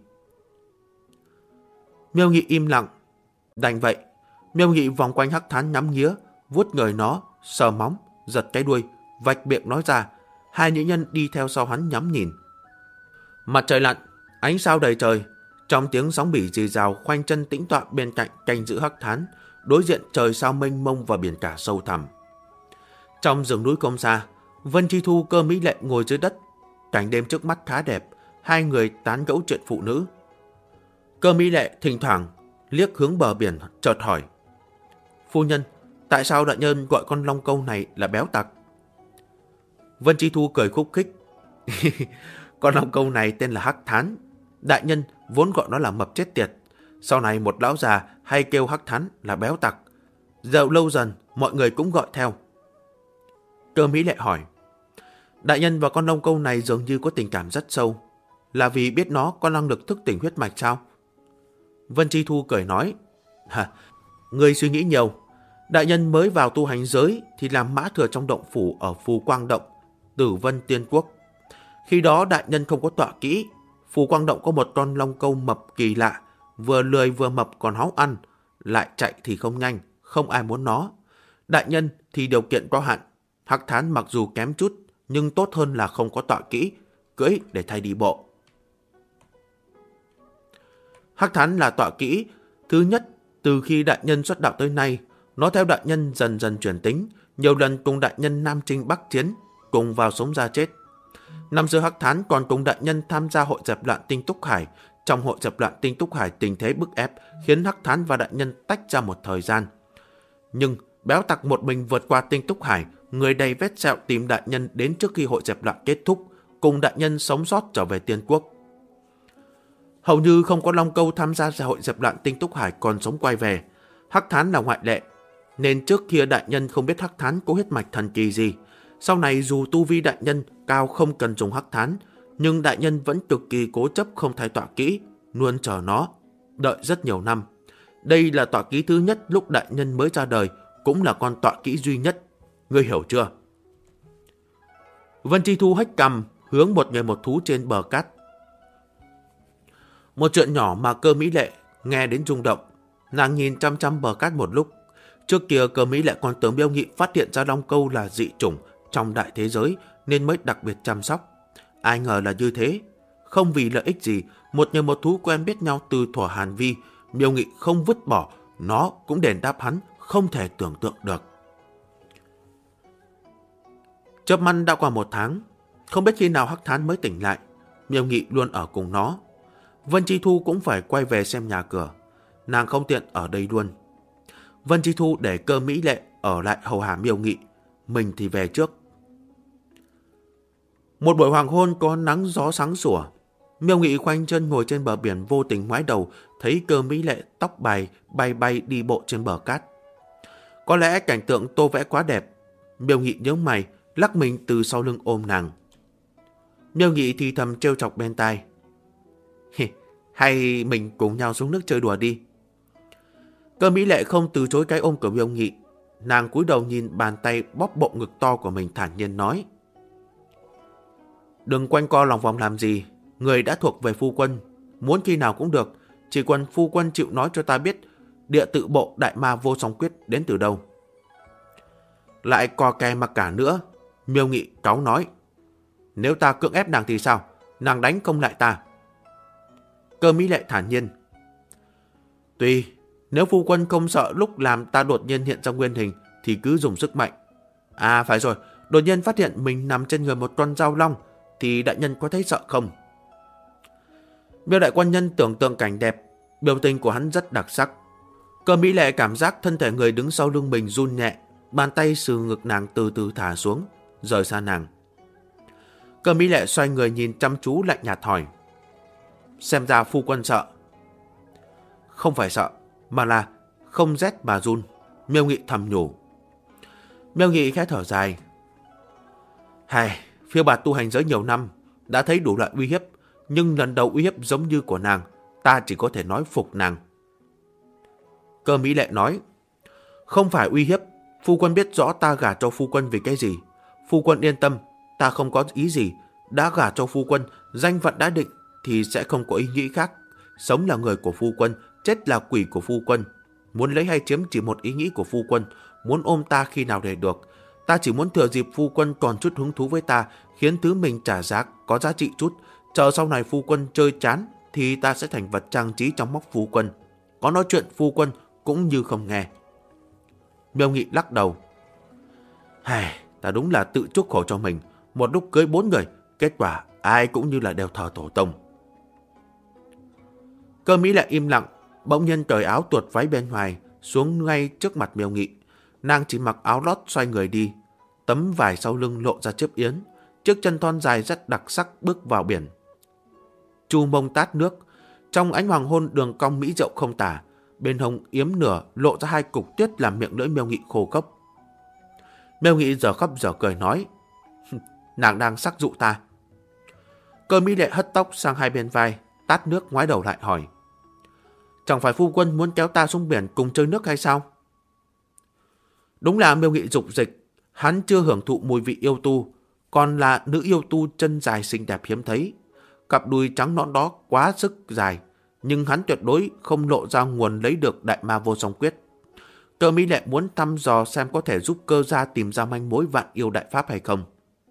Miêu Nghị im lặng. Đành vậy, Miêu Nghị vòng quanh Hắc Thán nhắm nhía, vuốt người nó, sờ móng, giật cái đuôi, vạch miệng nói ra. Hai nữ nhân đi theo sau hắn nhắm nhìn. Mặt trời lặn, ánh sao đầy trời. Trong tiếng sóng bỉ rì rào, khoanh chân tĩnh tọa bên cạnh canh giữ Hắc Thán, đối diện trời sao mênh mông và biển cả sâu thẳm. Trong rừng núi không xa, Vân Chi Thu, Cơ Mỹ Lệ ngồi dưới đất. Cảnh đêm trước mắt khá đẹp, hai người tán gẫu chuyện phụ nữ. Cơ Mỹ Lệ thỉnh thoảng liếc hướng bờ biển, chợt hỏi: Phu nhân, tại sao đại nhân gọi con long câu này là béo tặc? Vân Chi Thu cười khúc khích. Con long câu này tên là Hắc Thán. Đại nhân vốn gọi nó là mập chết tiệt. Sau này một lão già hay kêu Hắc Thán là béo tặc. Dạo lâu dần mọi người cũng gọi theo. Cơ Mỹ Lệ hỏi: Đại nhân và con long câu này dường như có tình cảm rất sâu, là vì biết nó có năng lực thức tỉnh huyết mạch sao? Vân Chi Thu cười nói: Ngươi suy nghĩ nhiều. Đại nhân mới vào tu hành giới thì làm mã thừa trong động phủ ở Phù Quang Động, Tử Vân Tiên Quốc. Khi đó đại nhân không có tọa kỹ. Phù Quang Động có một con long câu mập kỳ lạ, vừa lười vừa mập còn háu ăn, lại chạy thì không nhanh, không ai muốn nó. Đại nhân thì điều kiện có hạn. Hắc Thán mặc dù kém chút, nhưng tốt hơn là không có tọa kỹ, cưỡi để thay đi bộ. Hắc Thán là tọa kỹ thứ nhất từ khi đại nhân xuất đạo tới nay. Nó theo đại nhân dần dần chuyển tính, nhiều lần cùng đại nhân Nam Chinh Bắc Chiến, cùng vào sống ra chết. Năm xưa Hắc Thán còn cùng đại nhân tham gia hội dẹp loạn Tinh Túc Hải. Trong hội dẹp loạn Tinh Túc Hải tình thế bức ép khiến Hắc Thán và đại nhân tách ra một thời gian. Nhưng béo tặc một mình vượt qua Tinh Túc Hải, người đầy vết sẹo tìm đại nhân đến trước khi hội dẹp loạn kết thúc, cùng đại nhân sống sót trở về Tiên Quốc. Hầu như không có long câu tham gia hội dẹp loạn Tinh Túc Hải còn sống quay về. Hắc Thán là ngoại lệ, nên trước kia đại nhân không biết Hắc Thán có huyết mạch thần kỳ gì. Sau này dù tu vi đại nhân cao không cần dùng Hắc Thán, nhưng đại nhân vẫn cực kỳ cố chấp không thay tọa kỹ, luôn chờ nó, đợi rất nhiều năm. Đây là tọa kỹ thứ nhất lúc đại nhân mới ra đời, cũng là con tọa kỹ duy nhất. Ngươi hiểu chưa? Vân Chi Thu hất cằm, hướng một người một thú trên bờ cát. Một chuyện nhỏ mà Cơ Mỹ Lệ nghe đến rung động. Nàng nhìn chăm chăm bờ cát một lúc. Trước kia Cơ Mỹ Lệ còn tưởng Miêu Nghị phát hiện ra long câu là dị chủng trong đại thế giới nên mới đặc biệt chăm sóc. Ai ngờ là như thế. Không vì lợi ích gì, một người một thú quen biết nhau từ thuở Hàn Vi, Miêu Nghị không vứt bỏ, nó cũng đền đáp hắn, không thể tưởng tượng được. Chớp mắt đã qua 1 tháng, không biết khi nào Hắc Thán mới tỉnh lại. Miêu Nghị luôn ở cùng nó. Vân Chi Thu cũng phải quay về xem nhà cửa, nàng không tiện ở đây luôn. Vân Chi Thu để Cơ Mỹ Lệ ở lại hầu hạ Miêu Nghị, mình thì về trước. Một buổi hoàng hôn có nắng gió sáng sủa, Miêu Nghị khoanh chân ngồi trên bờ biển, vô tình ngoái đầu, thấy Cơ Mỹ Lệ tóc bài bay bay đi bộ trên bờ cát. Có lẽ cảnh tượng tô vẽ quá đẹp. Miêu Nghị nhớ mày, lắc mình từ sau lưng ôm nàng. Miêu Nghị thì thầm trêu chọc bên tai. Hay mình cùng nhau xuống nước chơi đùa đi. Cơ Mỹ Lệ không từ chối cái ôm của Miêu Nghị. Nàng cúi đầu nhìn bàn tay bóp bộ ngực to của mình, thản nhiên nói. Đừng quanh co lòng vòng làm gì. Người đã thuộc về phu quân, muốn khi nào cũng được. Chỉ cần phu quân chịu nói cho ta biết địa tự bộ đại ma vô song quyết đến từ đâu. Lại co ke mặc cả nữa. Miêu Nghị cáu nói. Nếu ta cưỡng ép nàng thì sao? Nàng đánh không lại ta. Cơ Mỹ Lệ thản nhiên. Tuy nếu phu quân không sợ lúc làm ta đột nhiên hiện ra nguyên hình thì cứ dùng sức mạnh. À phải rồi, đột nhiên phát hiện mình nằm trên người một con dao long thì đại nhân có thấy sợ không? Miêu đại quan nhân tưởng tượng cảnh đẹp, biểu tình của hắn rất đặc sắc. Cơ Mỹ Lệ cảm giác thân thể người đứng sau lưng mình run nhẹ, bàn tay từ ngực nàng từ từ thả xuống, rời xa nàng. Cơ Mỹ Lệ xoay người nhìn chăm chú, lạnh nhạt hỏi. Xem ra phu quân sợ. Không phải sợ, mà là không rét mà run. Miêu Nghị thầm nhủ. Miêu Nghị khẽ thở dài. Hài, phiêu bạt tu hành giới nhiều năm, đã thấy đủ loại uy hiếp, nhưng lần đầu uy hiếp giống như của nàng, ta chỉ có thể nói phục nàng. Cơ Mỹ Lệ nói. Không phải uy hiếp, phu quân biết rõ ta gả cho phu quân vì cái gì. Phu quân yên tâm, ta không có ý gì. Đã gả cho phu quân, danh phận đã định thì sẽ không có ý nghĩ khác. Sống là người của phu quân, chết là quỷ của phu quân. Muốn lấy hay chiếm chỉ một ý nghĩ của phu quân. Muốn ôm ta khi nào để được. Ta chỉ muốn thừa dịp phu quân còn chút hứng thú với ta, khiến thứ mình trả giá có giá trị chút. Chờ sau này phu quân chơi chán thì ta sẽ thành vật trang trí trong móc phu quân. Có nói chuyện phu quân cũng như không nghe. Miêu Nghị lắc đầu. Hài, ta đúng là tự chuốc khổ cho mình. Một lúc cưới 4 người, kết quả ai cũng như là đều thờ tổ tông. Cơ Mỹ lại im lặng, bỗng nhiên cởi áo tuột váy bên ngoài xuống ngay trước mặt Miêu Nghị. Nàng chỉ mặc áo lót xoay người đi, tấm vải sau lưng lộ ra chiếc yến, chiếc chân thon dài rất đặc sắc bước vào biển. Chu mông tát nước, trong ánh hoàng hôn đường cong mỹ diệu không tả, bên hông yếm nửa lộ ra 2 cục tuyết làm miệng lưỡi Miêu Nghị khô khốc. Miêu Nghị giờ khóc giờ cười nói. Nàng đang sắc dụ ta. Cơ Mỹ Lệ hất tóc sang hai bên vai, tát nước ngoái đầu lại hỏi. Chẳng phải phu quân muốn kéo ta xuống biển cùng chơi nước hay sao? Đúng là Miêu Nghị dục dịch, hắn chưa hưởng thụ mùi vị yêu tu, còn là nữ yêu tu chân dài xinh đẹp hiếm thấy. Cặp đùi trắng nõn đó quá sức dài, nhưng hắn tuyệt đối không lộ ra nguồn lấy được đại ma vô song quyết. Cơ Mỹ Lệ muốn thăm dò xem có thể giúp cơ gia tìm ra manh mối vạn yêu đại pháp hay không.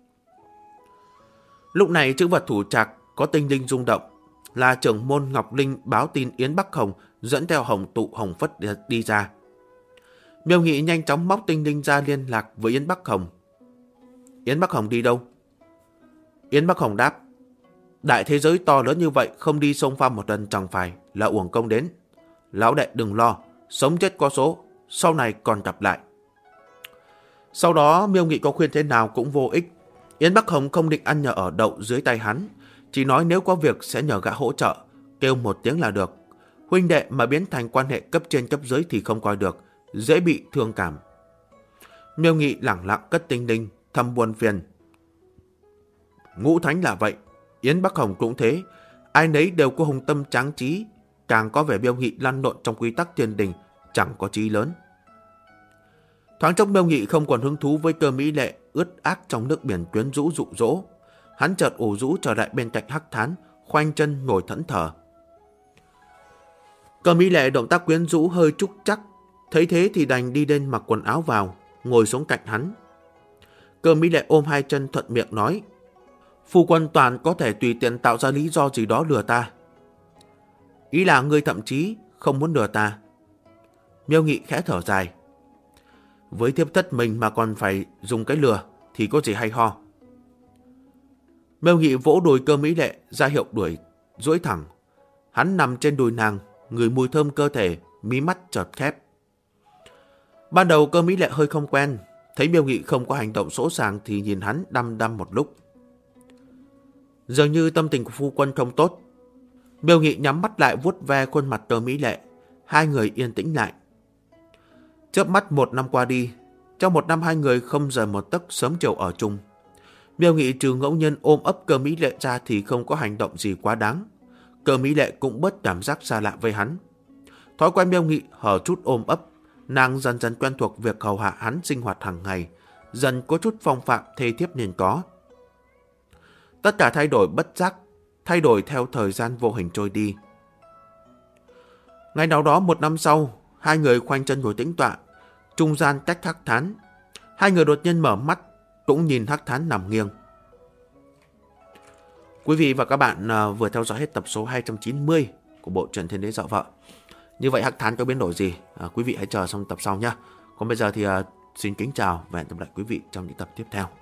Lúc này chữ vật thủ trạc có tinh linh rung động, là trưởng môn Ngọc Linh báo tin Yến Bắc Hồng dẫn theo Hồng Tụ Hồng Phất đi ra. Miêu Nghị nhanh chóng móc tinh linh ra liên lạc với Yến Bắc Hồng. Yến Bắc Hồng đi đâu? Yến Bắc Hồng đáp. Đại thế giới to lớn như vậy, không đi xông pha một lần chẳng phải là uổng công đến. Lão đệ đừng lo, sống chết có số, sau này còn gặp lại. Sau đó Miêu Nghị có khuyên thế nào cũng vô ích. Yến Bắc Hồng không định ăn nhờ ở đậu dưới tay hắn, chỉ nói nếu có việc sẽ nhờ gã hỗ trợ, kêu một tiếng là được. Huynh đệ mà biến thành quan hệ cấp trên cấp dưới thì không coi được, dễ bị thương cảm. Miêu Nghị lẳng lặng cất tinh linh, thầm buồn phiền. Ngũ Thánh là vậy, Yến Bắc Hồng cũng thế, ai nấy đều có hùng tâm tráng trí, càng có vẻ Miêu Nghị lăn lộn trong quy tắc thiên đình, chẳng có chí lớn. Thoáng chốc Miêu Nghị không còn hứng thú với Cơ Mỹ Lệ ướt át trong nước biển quyến rũ dụ dỗ. Hắn chợt ủ rũ trở lại bên cạnh Hắc Thán, khoanh chân ngồi thẫn thờ. Cơ Mỹ Lệ động tác quyến rũ hơi trúc chắc, thấy thế thì đành đi lên mặc quần áo vào, ngồi xuống cạnh hắn. Cơ Mỹ Lệ ôm 2 chân thuận miệng nói. Phu quân toàn có thể tùy tiện tạo ra lý do gì đó lừa ta. Ý là ngươi thậm chí không muốn lừa ta. Miêu Nghị khẽ thở dài. Với thiếp thất mình mà còn phải dùng cái lừa thì có gì hay ho. Miêu Nghị vỗ đùi Cơ Mỹ Lệ ra hiệu đuổi, duỗi thẳng. Hắn nằm trên đùi nàng, ngửi mùi thơm cơ thể, mí mắt chợt khép. Ban đầu Cơ Mỹ Lệ hơi không quen, thấy Miêu Nghị không có hành động sỗ sàng thì nhìn hắn đăm đăm một lúc. Dường như tâm tình của phu quân không tốt. Miêu Nghị nhắm mắt lại vuốt ve khuôn mặt tơ mỹ lệ. Hai người yên tĩnh lại. Chớp mắt 1 năm qua đi. Trong 1 năm hai người không rời một tấc, sớm chiều ở chung. Miêu Nghị trừ ngẫu nhiên ôm ấp Cơ Mỹ Lệ ra thì không có hành động gì quá đáng. Cơ Mỹ Lệ cũng bớt cảm giác xa lạ với hắn. Thói quen Miêu Nghị hở chút ôm ấp, nàng dần dần quen thuộc việc hầu hạ hắn sinh hoạt hàng ngày, dần có chút phong phạm thê thiếp nên có. Tất cả thay đổi bất giác, thay đổi theo thời gian vô hình trôi đi. Ngày nào đó 1 năm sau, hai người khoanh chân ngồi tĩnh tọa, trung gian cách Hắc Thán. Hai người đột nhiên mở mắt, cũng nhìn Hắc Thán nằm nghiêng. Quý vị và các bạn vừa theo dõi hết tập số 290 của bộ truyện Thiên Đế Dạo Vợ. Như vậy Hắc Thán có biến đổi gì? Quý vị hãy chờ xong tập sau nhé. Còn bây giờ thì xin kính chào và hẹn gặp lại quý vị trong những tập tiếp theo.